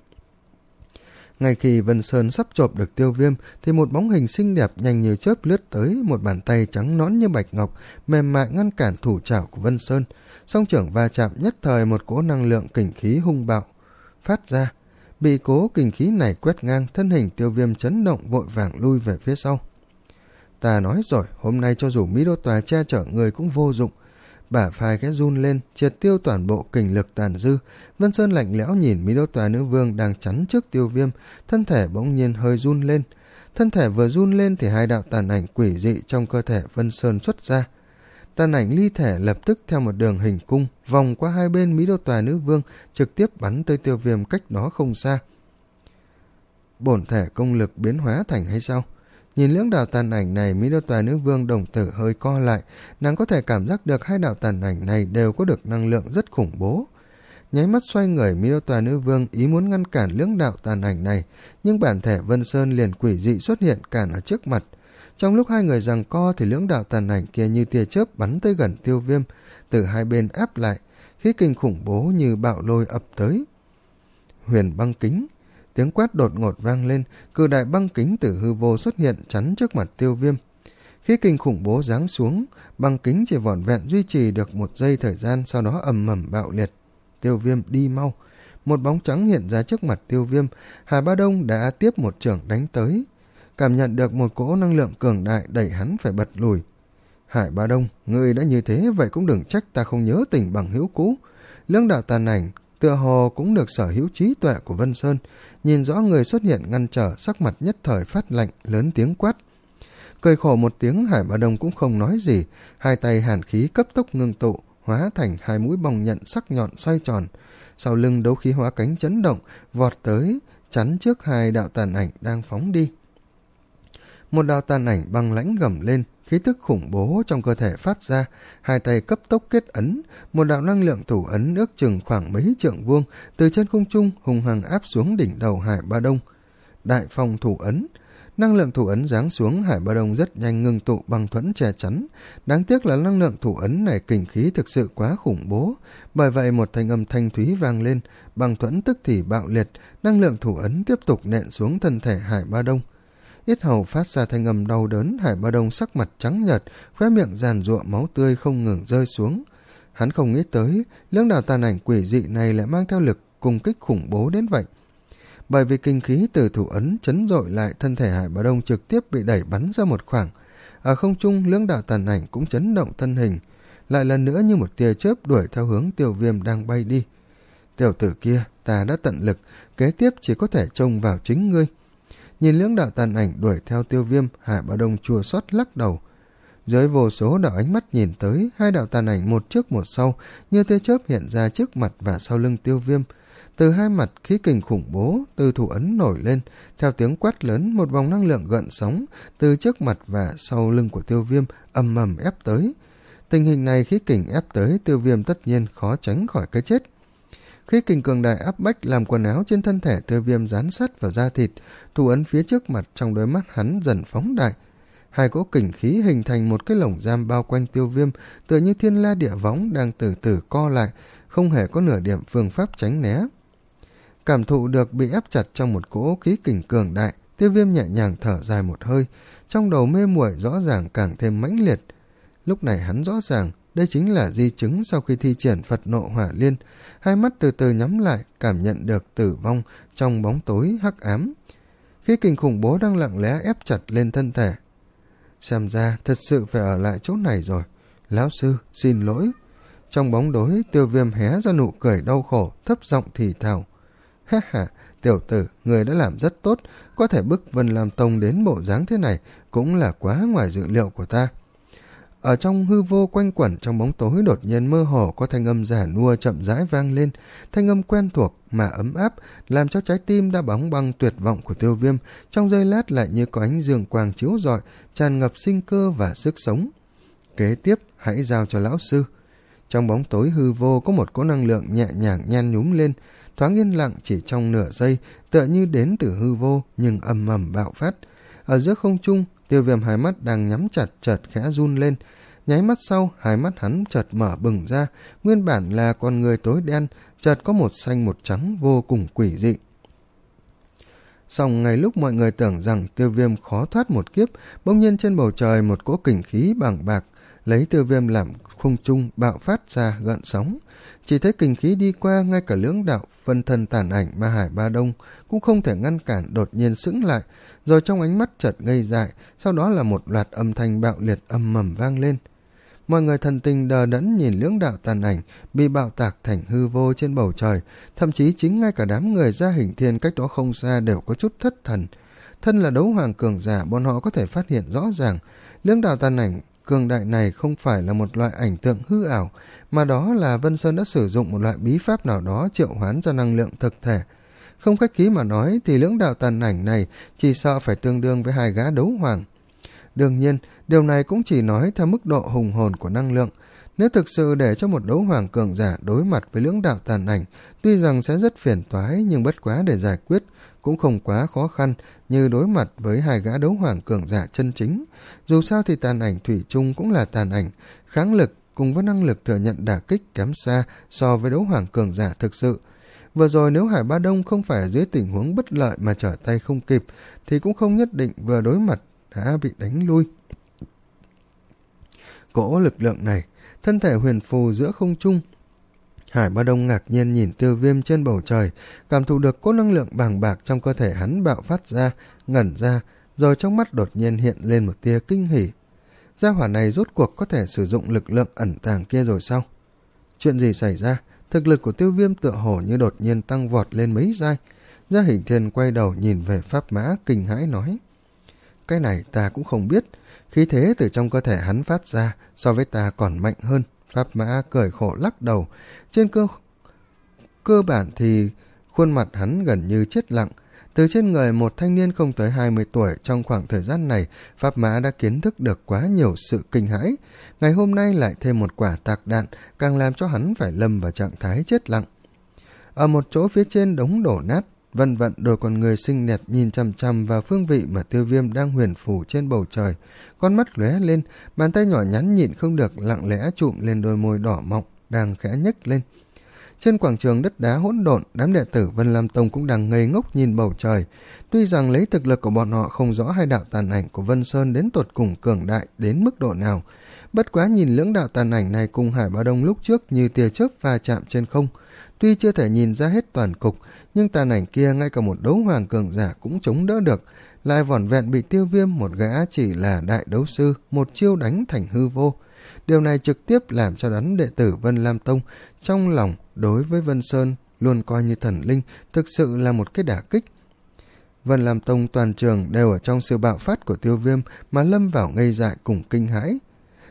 Ngay khi Vân Sơn sắp chộp được Tiêu Viêm thì một bóng hình xinh đẹp nhanh như chớp lướt tới, một bàn tay trắng nõn như bạch ngọc mềm mại ngăn cản thủ trảo của Vân Sơn. Song trưởng va chạm, nhất thời một cỗ năng lượng kình khí hung bạo phát ra. Bị cỗ kình khí này quét ngang, thân hình Tiêu Viêm chấn động vội vàng lui về phía sau. Ta nói rồi, hôm nay cho dù Mỹ Đô Tòa che chở người cũng vô dụng. Bả vai khẽ run lên, triệt tiêu toàn bộ kình lực tàn dư. Vân Sơn lạnh lẽo nhìn Mỹ Đô Tòa nữ vương đang chắn trước Tiêu Viêm, thân thể bỗng nhiên hơi run lên. Thân thể vừa run lên thì hai đạo tàn ảnh quỷ dị trong cơ thể Vân Sơn xuất ra. Tàn ảnh ly thể lập tức theo một đường hình cung vòng qua hai bên Mỹ Đô Tòa nữ vương, trực tiếp bắn tới Tiêu Viêm cách đó không xa. Bổn thể công lực biến hóa thành hay sao? Nhìn lưỡng đạo tàn ảnh này, Mỹ Đô Tòa nữ vương đồng tử hơi co lại, nàng có thể cảm giác được hai đạo tàn ảnh này đều có được năng lượng rất khủng bố. Nháy mắt xoay người, Mỹ Đô Tòa nữ vương ý muốn ngăn cản lưỡng đạo tàn ảnh này, nhưng bản thể Vân Sơn liền quỷ dị xuất hiện cản ở trước mặt. Trong lúc hai người giằng co thì lưỡng đạo tàn ảnh kia như tia chớp bắn tới gần Tiêu Viêm, từ hai bên áp lại, khí kình khủng bố như bạo lôi ập tới. Huyền băng kính. Tiếng quát đột ngột vang lên, cự đại băng kính từ hư vô xuất hiện chắn trước mặt Tiêu Viêm. Khí kình khủng bố giáng xuống, băng kính chỉ vỏn vẹn duy trì được một giây thời gian, sau đó ầm ầm bạo liệt. Tiêu Viêm đi mau. Một bóng trắng hiện ra trước mặt Tiêu Viêm, Hà Ba Đông đã tiếp một chưởng đánh tới. Cảm nhận được một cỗ năng lượng cường đại đẩy hắn phải bật lùi. Hải Ba Đông, ngươi đã như thế vậy cũng đừng trách ta không nhớ tình bằng hữu cũ. Lưỡng đạo tàn ảnh tựa hồ cũng được sở hữu trí tuệ của Vân Sơn, nhìn rõ người xuất hiện ngăn trở, sắc mặt nhất thời phát lạnh, lớn tiếng quát. Cười khổ một tiếng, Hải Ba Đông cũng không nói gì, hai tay hàn khí cấp tốc ngưng tụ, hóa thành hai mũi bòng nhận sắc nhọn xoay tròn, sau lưng đấu khí hóa cánh chấn động, vọt tới, chắn trước hai đạo tàn ảnh đang phóng đi. Một đạo tàn ảnh băng lãnh gầm lên, khí tức khủng bố trong cơ thể phát ra, hai tay cấp tốc kết ấn, một đạo năng lượng thủ ấn ước chừng khoảng mấy trượng vuông từ trên không trung hùng hằng áp xuống đỉnh đầu Hải Ba Đông. Đại phong thủ ấn, năng lượng thủ ấn giáng xuống, Hải Ba Đông rất nhanh ngưng tụ băng thuẫn che chắn. Đáng tiếc là năng lượng thủ ấn này kình khí thực sự quá khủng bố, bởi vậy một thanh âm thanh thúy vang lên, băng thuẫn tức thì bạo liệt, năng lượng thủ ấn tiếp tục nện xuống thân thể Hải Ba Đông. Yết hầu phát ra thanh âm đau đớn, Hải Ba Đông sắc mặt trắng nhợt, khóe miệng giàn giụa máu tươi không ngừng rơi xuống. Hắn không nghĩ tới, lưỡng đạo tàn ảnh quỷ dị này lại mang theo lực cung kích khủng bố đến vậy. Bởi vì kinh khí từ thủ ấn chấn dội lại, thân thể Hải Ba Đông trực tiếp bị đẩy bắn ra một khoảng. Ở không trung, lưỡng đạo tàn ảnh cũng chấn động thân hình, lại lần nữa như một tia chớp đuổi theo hướng Tiêu Viêm đang bay đi. Tiểu tử kia, ta đã tận lực, kế tiếp chỉ có thể trông vào chính ngươi. Nhìn lưỡng đạo tàn ảnh đuổi theo Tiêu Viêm, Hải Ba Đông chua xót lắc đầu. Dưới vô số đạo ánh mắt nhìn tới, hai đạo tàn ảnh một trước một sau, như tia chớp hiện ra trước mặt và sau lưng Tiêu Viêm. Từ hai mặt khí kình khủng bố, từ thủ ấn nổi lên, theo tiếng quát lớn, một vòng năng lượng gợn sóng từ trước mặt và sau lưng của Tiêu Viêm ầm ầm ép tới. Tình hình này khí kình ép tới, Tiêu Viêm tất nhiên khó tránh khỏi cái chết. Khí kình cường đại áp bách làm quần áo trên thân thể Tiêu Viêm dán sát vào da thịt, thủ ấn phía trước mặt trong đôi mắt hắn dần phóng đại. Hai cỗ kình khí hình thành một cái lồng giam bao quanh Tiêu Viêm, tựa như thiên la địa võng đang từ từ co lại, không hề có nửa điểm phương pháp tránh né. Cảm thụ được bị ép chặt trong một cỗ khí kình cường đại, Tiêu Viêm nhẹ nhàng thở dài một hơi, trong đầu mê muội rõ ràng càng thêm mãnh liệt. Lúc này hắn rõ ràng, đây chính là di chứng sau khi thi triển Phật Nộ Hỏa Liên, hai mắt từ từ nhắm lại, cảm nhận được tử vong trong bóng tối hắc ám. Khí kình khủng bố đang lặng lẽ ép chặt lên thân thể. Xem ra thật sự phải ở lại chỗ này rồi. Lão sư, xin lỗi. Trong bóng tối, Tiêu Viêm hé ra nụ cười đau khổ, thấp giọng thì thào. Ha ha, tiểu tử, người đã làm rất tốt, có thể bức Vân Lam Tông đến bộ dáng thế này cũng là quá ngoài dự liệu của ta. Ở trong hư vô quanh quẩn trong bóng tối đột nhiên mơ hồ có thanh âm giả nua chậm rãi vang lên, thanh âm quen thuộc mà ấm áp, làm cho trái tim đã bóng băng tuyệt vọng của Tiêu Viêm trong giây lát lại như có ánh dương quang chiếu rọi, tràn ngập sinh cơ và sức sống. Kế tiếp, hãy giao cho lão sư. Trong bóng tối hư vô có một cỗ năng lượng nhẹ nhàng nhen nhúm lên, thoáng yên lặng chỉ trong nửa giây, tựa như đến từ hư vô nhưng ầm ầm bạo phát. Ở giữa không trung, Tiêu Viêm hai mắt đang nhắm chặt chợt khẽ run lên, nháy mắt sau hai mắt hắn chợt mở bừng ra, nguyên bản là con người tối đen, chợt có một xanh một trắng vô cùng quỷ dị. Song ngay lúc mọi người tưởng rằng Tiêu Viêm khó thoát một kiếp, bỗng nhiên trên bầu trời một cỗ kình khí bàng bạc lấy Tiêu Viêm làm khung trung bạo phát ra gợn sóng. Chỉ thấy kình khí đi qua, ngay cả lưỡng đạo phân thân tàn ảnh Ma Hải Ba Đông cũng không thể ngăn cản, đột nhiên sững lại, rồi trong ánh mắt chợt ngây dại, sau đó là một loạt âm thanh bạo liệt âm mầm vang lên. Mọi người thần tình đờ đẫn nhìn lưỡng đạo tàn ảnh bị bạo tạc thành hư vô trên bầu trời, thậm chí chính ngay cả đám người Gia Hình Thiên cách đó không xa đều có chút thất thần. Thân là đấu hoàng cường giả, bọn họ có thể phát hiện rõ ràng lưỡng đạo tàn ảnh cường đại này không phải là một loại ảnh tượng hư ảo, mà đó là Vân Sơn đã sử dụng một loại bí pháp nào đó triệu hoán ra năng lượng thực thể. Không khách khí mà nói thì lưỡng đạo tàn ảnh này chỉ sợ phải tương đương với hai gã đấu hoàng. Đương nhiên, điều này cũng chỉ nói theo mức độ hùng hồn của năng lượng. Nếu thực sự để cho một đấu hoàng cường giả đối mặt với lưỡng đạo tàn ảnh, tuy rằng sẽ rất phiền toái nhưng bất quá để giải quyết cũng không quá khó khăn như đối mặt với hai gã đấu hoàng cường giả chân chính. Dù sao thì tàn ảnh thủy chung cũng là tàn ảnh, kháng lực cùng với năng lực thừa nhận đả kích kém xa so với đấu hoàng cường giả thực sự. Vừa rồi nếu Hải Ba Đông không phải dưới tình huống bất lợi mà trở tay không kịp, thì cũng không nhất định vừa đối mặt đã bị đánh lui. Cỗ lực lượng này, thân thể huyền phù giữa không trung. Hải Ba Đông ngạc nhiên nhìn Tiêu Viêm trên bầu trời, cảm thụ được cỗ năng lượng bàng bạc trong cơ thể hắn bạo phát ra, ngẩn ra, rồi trong mắt đột nhiên hiện lên một tia kinh hỉ. Gia hỏa này rốt cuộc có thể sử dụng lực lượng ẩn tàng kia rồi sao? Chuyện gì xảy ra? Thực lực của Tiêu Viêm tựa hồ như đột nhiên tăng vọt lên mấy giai. Gia Hình Thiên quay đầu nhìn về Pháp Mã kinh hãi nói: cái này ta cũng không biết, khí thế từ trong cơ thể hắn phát ra so với ta còn mạnh hơn. Pháp Mã cười khổ lắc đầu, trên cơ cơ bản thì khuôn mặt hắn gần như chết lặng. Từ trên người một thanh niên không tới hai mươi tuổi, trong khoảng thời gian này Pháp Mã đã kiến thức được quá nhiều sự kinh hãi. Ngày hôm nay lại thêm một quả tạc đạn, càng làm cho hắn phải lâm vào trạng thái chết lặng. Ở một chỗ phía trên đống đổ nát, Vân Vận đôi con người xinh đẹp nhìn chằm chằm vào phương vị mà Tiêu Viêm đang huyền phù trên bầu trời, con mắt lóe lên, bàn tay nhỏ nhắn nhịn không được lặng lẽ chụm lên đôi môi đỏ mọng đang khẽ nhếch lên. Trên quảng trường đất đá hỗn độn, đám đệ tử Vân Lam Tông cũng đang ngây ngốc nhìn bầu trời. Tuy rằng lấy thực lực của bọn họ không rõ hai đạo tàn ảnh của Vân Sơn đến tột cùng cường đại đến mức độ nào, bất quá nhìn lưỡng đạo tàn ảnh này cùng Hải Ba Đông lúc trước như tia chớp va chạm trên không, tuy chưa thể nhìn ra hết toàn cục, nhưng tàn ảnh kia ngay cả một đấu hoàng cường giả cũng chống đỡ được, lại vỏn vẹn bị Tiêu Viêm, một gã chỉ là đại đấu sư, một chiêu đánh thành hư vô. Điều này trực tiếp làm cho đám đệ tử Vân Lam Tông trong lòng đối với Vân Sơn luôn coi như thần linh, thực sự là một cái đả kích. Vân Lam Tông toàn trường đều ở trong sự bạo phát của Tiêu Viêm mà lâm vào ngây dại cùng kinh hãi.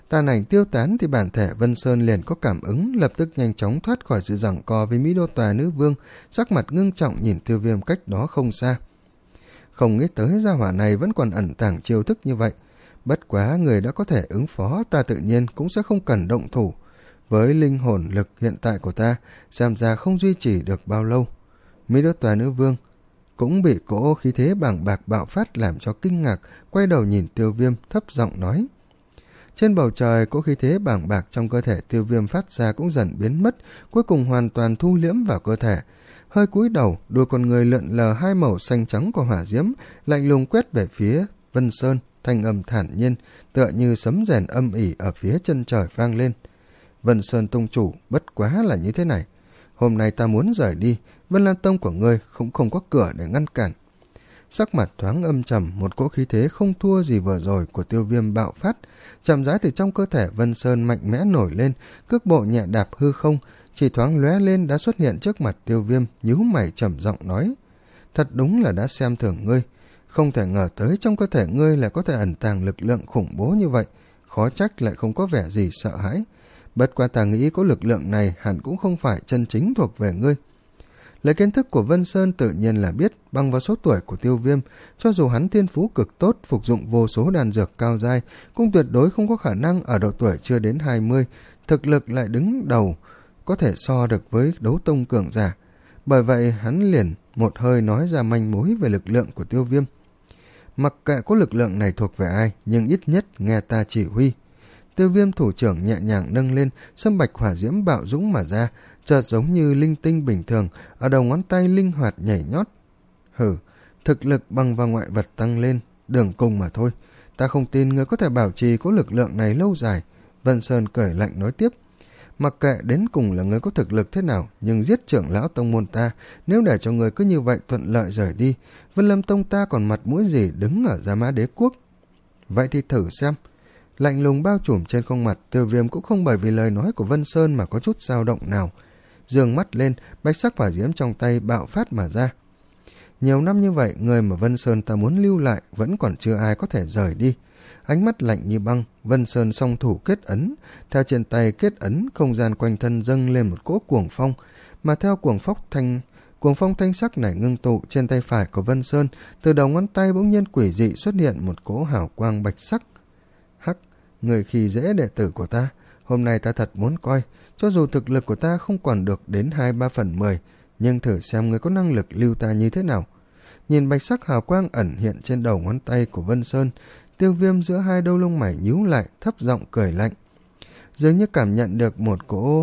Tàn ảnh tiêu tán thì bản thể Vân Sơn liền có cảm ứng, lập tức nhanh chóng thoát khỏi sự giằng co với Mỹ Đô Tòa Nữ Vương, sắc mặt ngưng trọng nhìn Tiêu Viêm cách đó không xa. Không nghĩ tới gia hỏa này vẫn còn ẩn tàng chiêu thức như vậy. Bất quá người đã có thể ứng phó, ta tự nhiên cũng sẽ không cần động thủ. Với linh hồn lực hiện tại của ta, xem ra không duy trì được bao lâu. Mỹ Đô Tòa Nữ Vương cũng bị cỗ khí thế bàng bạc bạo phát làm cho kinh ngạc, quay đầu nhìn Tiêu Viêm thấp giọng nói. Trên bầu trời, cỗ khí thế bàng bạc trong cơ thể Tiêu Viêm phát ra cũng dần biến mất, cuối cùng hoàn toàn thu liễm vào cơ thể. Hơi cúi đầu, đôi con người lượn lờ hai màu xanh trắng của hỏa diễm, lạnh lùng quét về phía Vân Sơn, thanh âm thản nhiên, tựa như sấm rèn âm ỉ ở phía chân trời vang lên. Vân Sơn tông chủ, bất quá là như thế này. Hôm nay ta muốn rời đi, Vân Lam Tông của ngươi cũng không có cửa để ngăn cản. Sắc mặt thoáng âm trầm, một cỗ khí thế không thua gì vừa rồi của Tiêu Viêm bạo phát, chậm rãi từ trong cơ thể Vân Sơn mạnh mẽ nổi lên, cước bộ nhẹ đạp hư không, chỉ thoáng lóe lên đã xuất hiện trước mặt Tiêu Viêm, nhíu mày trầm giọng nói: thật đúng là đã xem thường ngươi, không thể ngờ tới trong cơ thể ngươi lại có thể ẩn tàng lực lượng khủng bố như vậy, khó trách lại không có vẻ gì sợ hãi. Bất quá ta nghĩ có lực lượng này hẳn cũng không phải chân chính thuộc về ngươi. Lấy kiến thức của Vân Sơn tự nhiên là biết, bằng vào số tuổi của Tiêu Viêm, cho dù hắn thiên phú cực tốt, phục dụng vô số đan dược cao giai, cũng tuyệt đối không có khả năng ở độ tuổi chưa đến hai mươi, thực lực lại đứng đầu, có thể so được với đấu tông cường giả. Bởi vậy hắn liền một hơi nói ra manh mối về lực lượng của Tiêu Viêm. Mặc kệ có lực lượng này thuộc về ai, nhưng ít nhất nghe ta chỉ huy. Tiêu Viêm thủ trưởng nhẹ nhàng nâng lên, sâm bạch hỏa diễm bạo dũng mà ra, chợt giống như linh tinh bình thường, ở đầu ngón tay linh hoạt nhảy nhót. Hử, thực lực bằng vào ngoại vật tăng lên, đường cùng mà thôi. Ta không tin người có thể bảo trì có lực lượng này lâu dài. Vân Sơn cười lạnh nói tiếp. Mặc kệ đến cùng là người có thực lực thế nào, nhưng giết trưởng lão tông môn ta, nếu để cho người cứ như vậy thuận lợi rời đi, Vân Lâm Tông ta còn mặt mũi gì đứng ở Gia Mã Đế Quốc. Vậy thì thử xem. Lạnh lùng bao trùm trên khuôn mặt, Tiêu Viêm cũng không bởi vì lời nói của Vân Sơn mà có chút dao động nào. Dương mắt lên, bạch sắc hỏa diễm trong tay bạo phát mà ra. Nhiều năm như vậy, người mà Vân Sơn ta muốn lưu lại vẫn còn chưa ai có thể rời đi. Ánh mắt lạnh như băng, Vân Sơn song thủ kết ấn, theo trên tay kết ấn, không gian quanh thân dâng lên một cỗ cuồng phong, mà theo cuồng phong thanh cuồng phong thanh sắc này ngưng tụ trên tay phải của Vân Sơn, từ đầu ngón tay bỗng nhiên quỷ dị xuất hiện một cỗ hào quang bạch sắc. Hắc, người khi dễ đệ tử của ta, hôm nay ta thật muốn coi, cho dù thực lực của ta không còn được đến hai ba phần mười, nhưng thử xem người có năng lực lưu ta như thế nào. Nhìn bạch sắc hào quang ẩn hiện trên đầu ngón tay của Vân Sơn, Tiêu Viêm giữa hai đôi lông mày nhíu lại, thấp giọng cười lạnh. Dường như cảm nhận được một cỗ...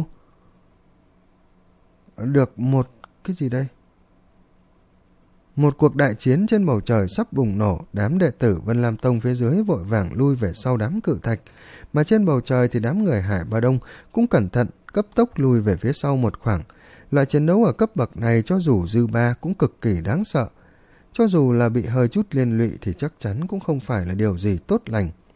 Được một... cái gì đây? Một cuộc đại chiến trên bầu trời sắp bùng nổ, đám đệ tử Vân Lam Tông phía dưới vội vàng lui về sau đám cự thạch, mà trên bầu trời thì đám người Hải Ba Đông cũng cẩn thận, cấp tốc lui về phía sau một khoảng. Loại chiến đấu ở cấp bậc này cho dù dư ba cũng cực kỳ đáng sợ. Cho dù là bị hơi chút liên lụy thì chắc chắn cũng không phải là điều gì tốt lành.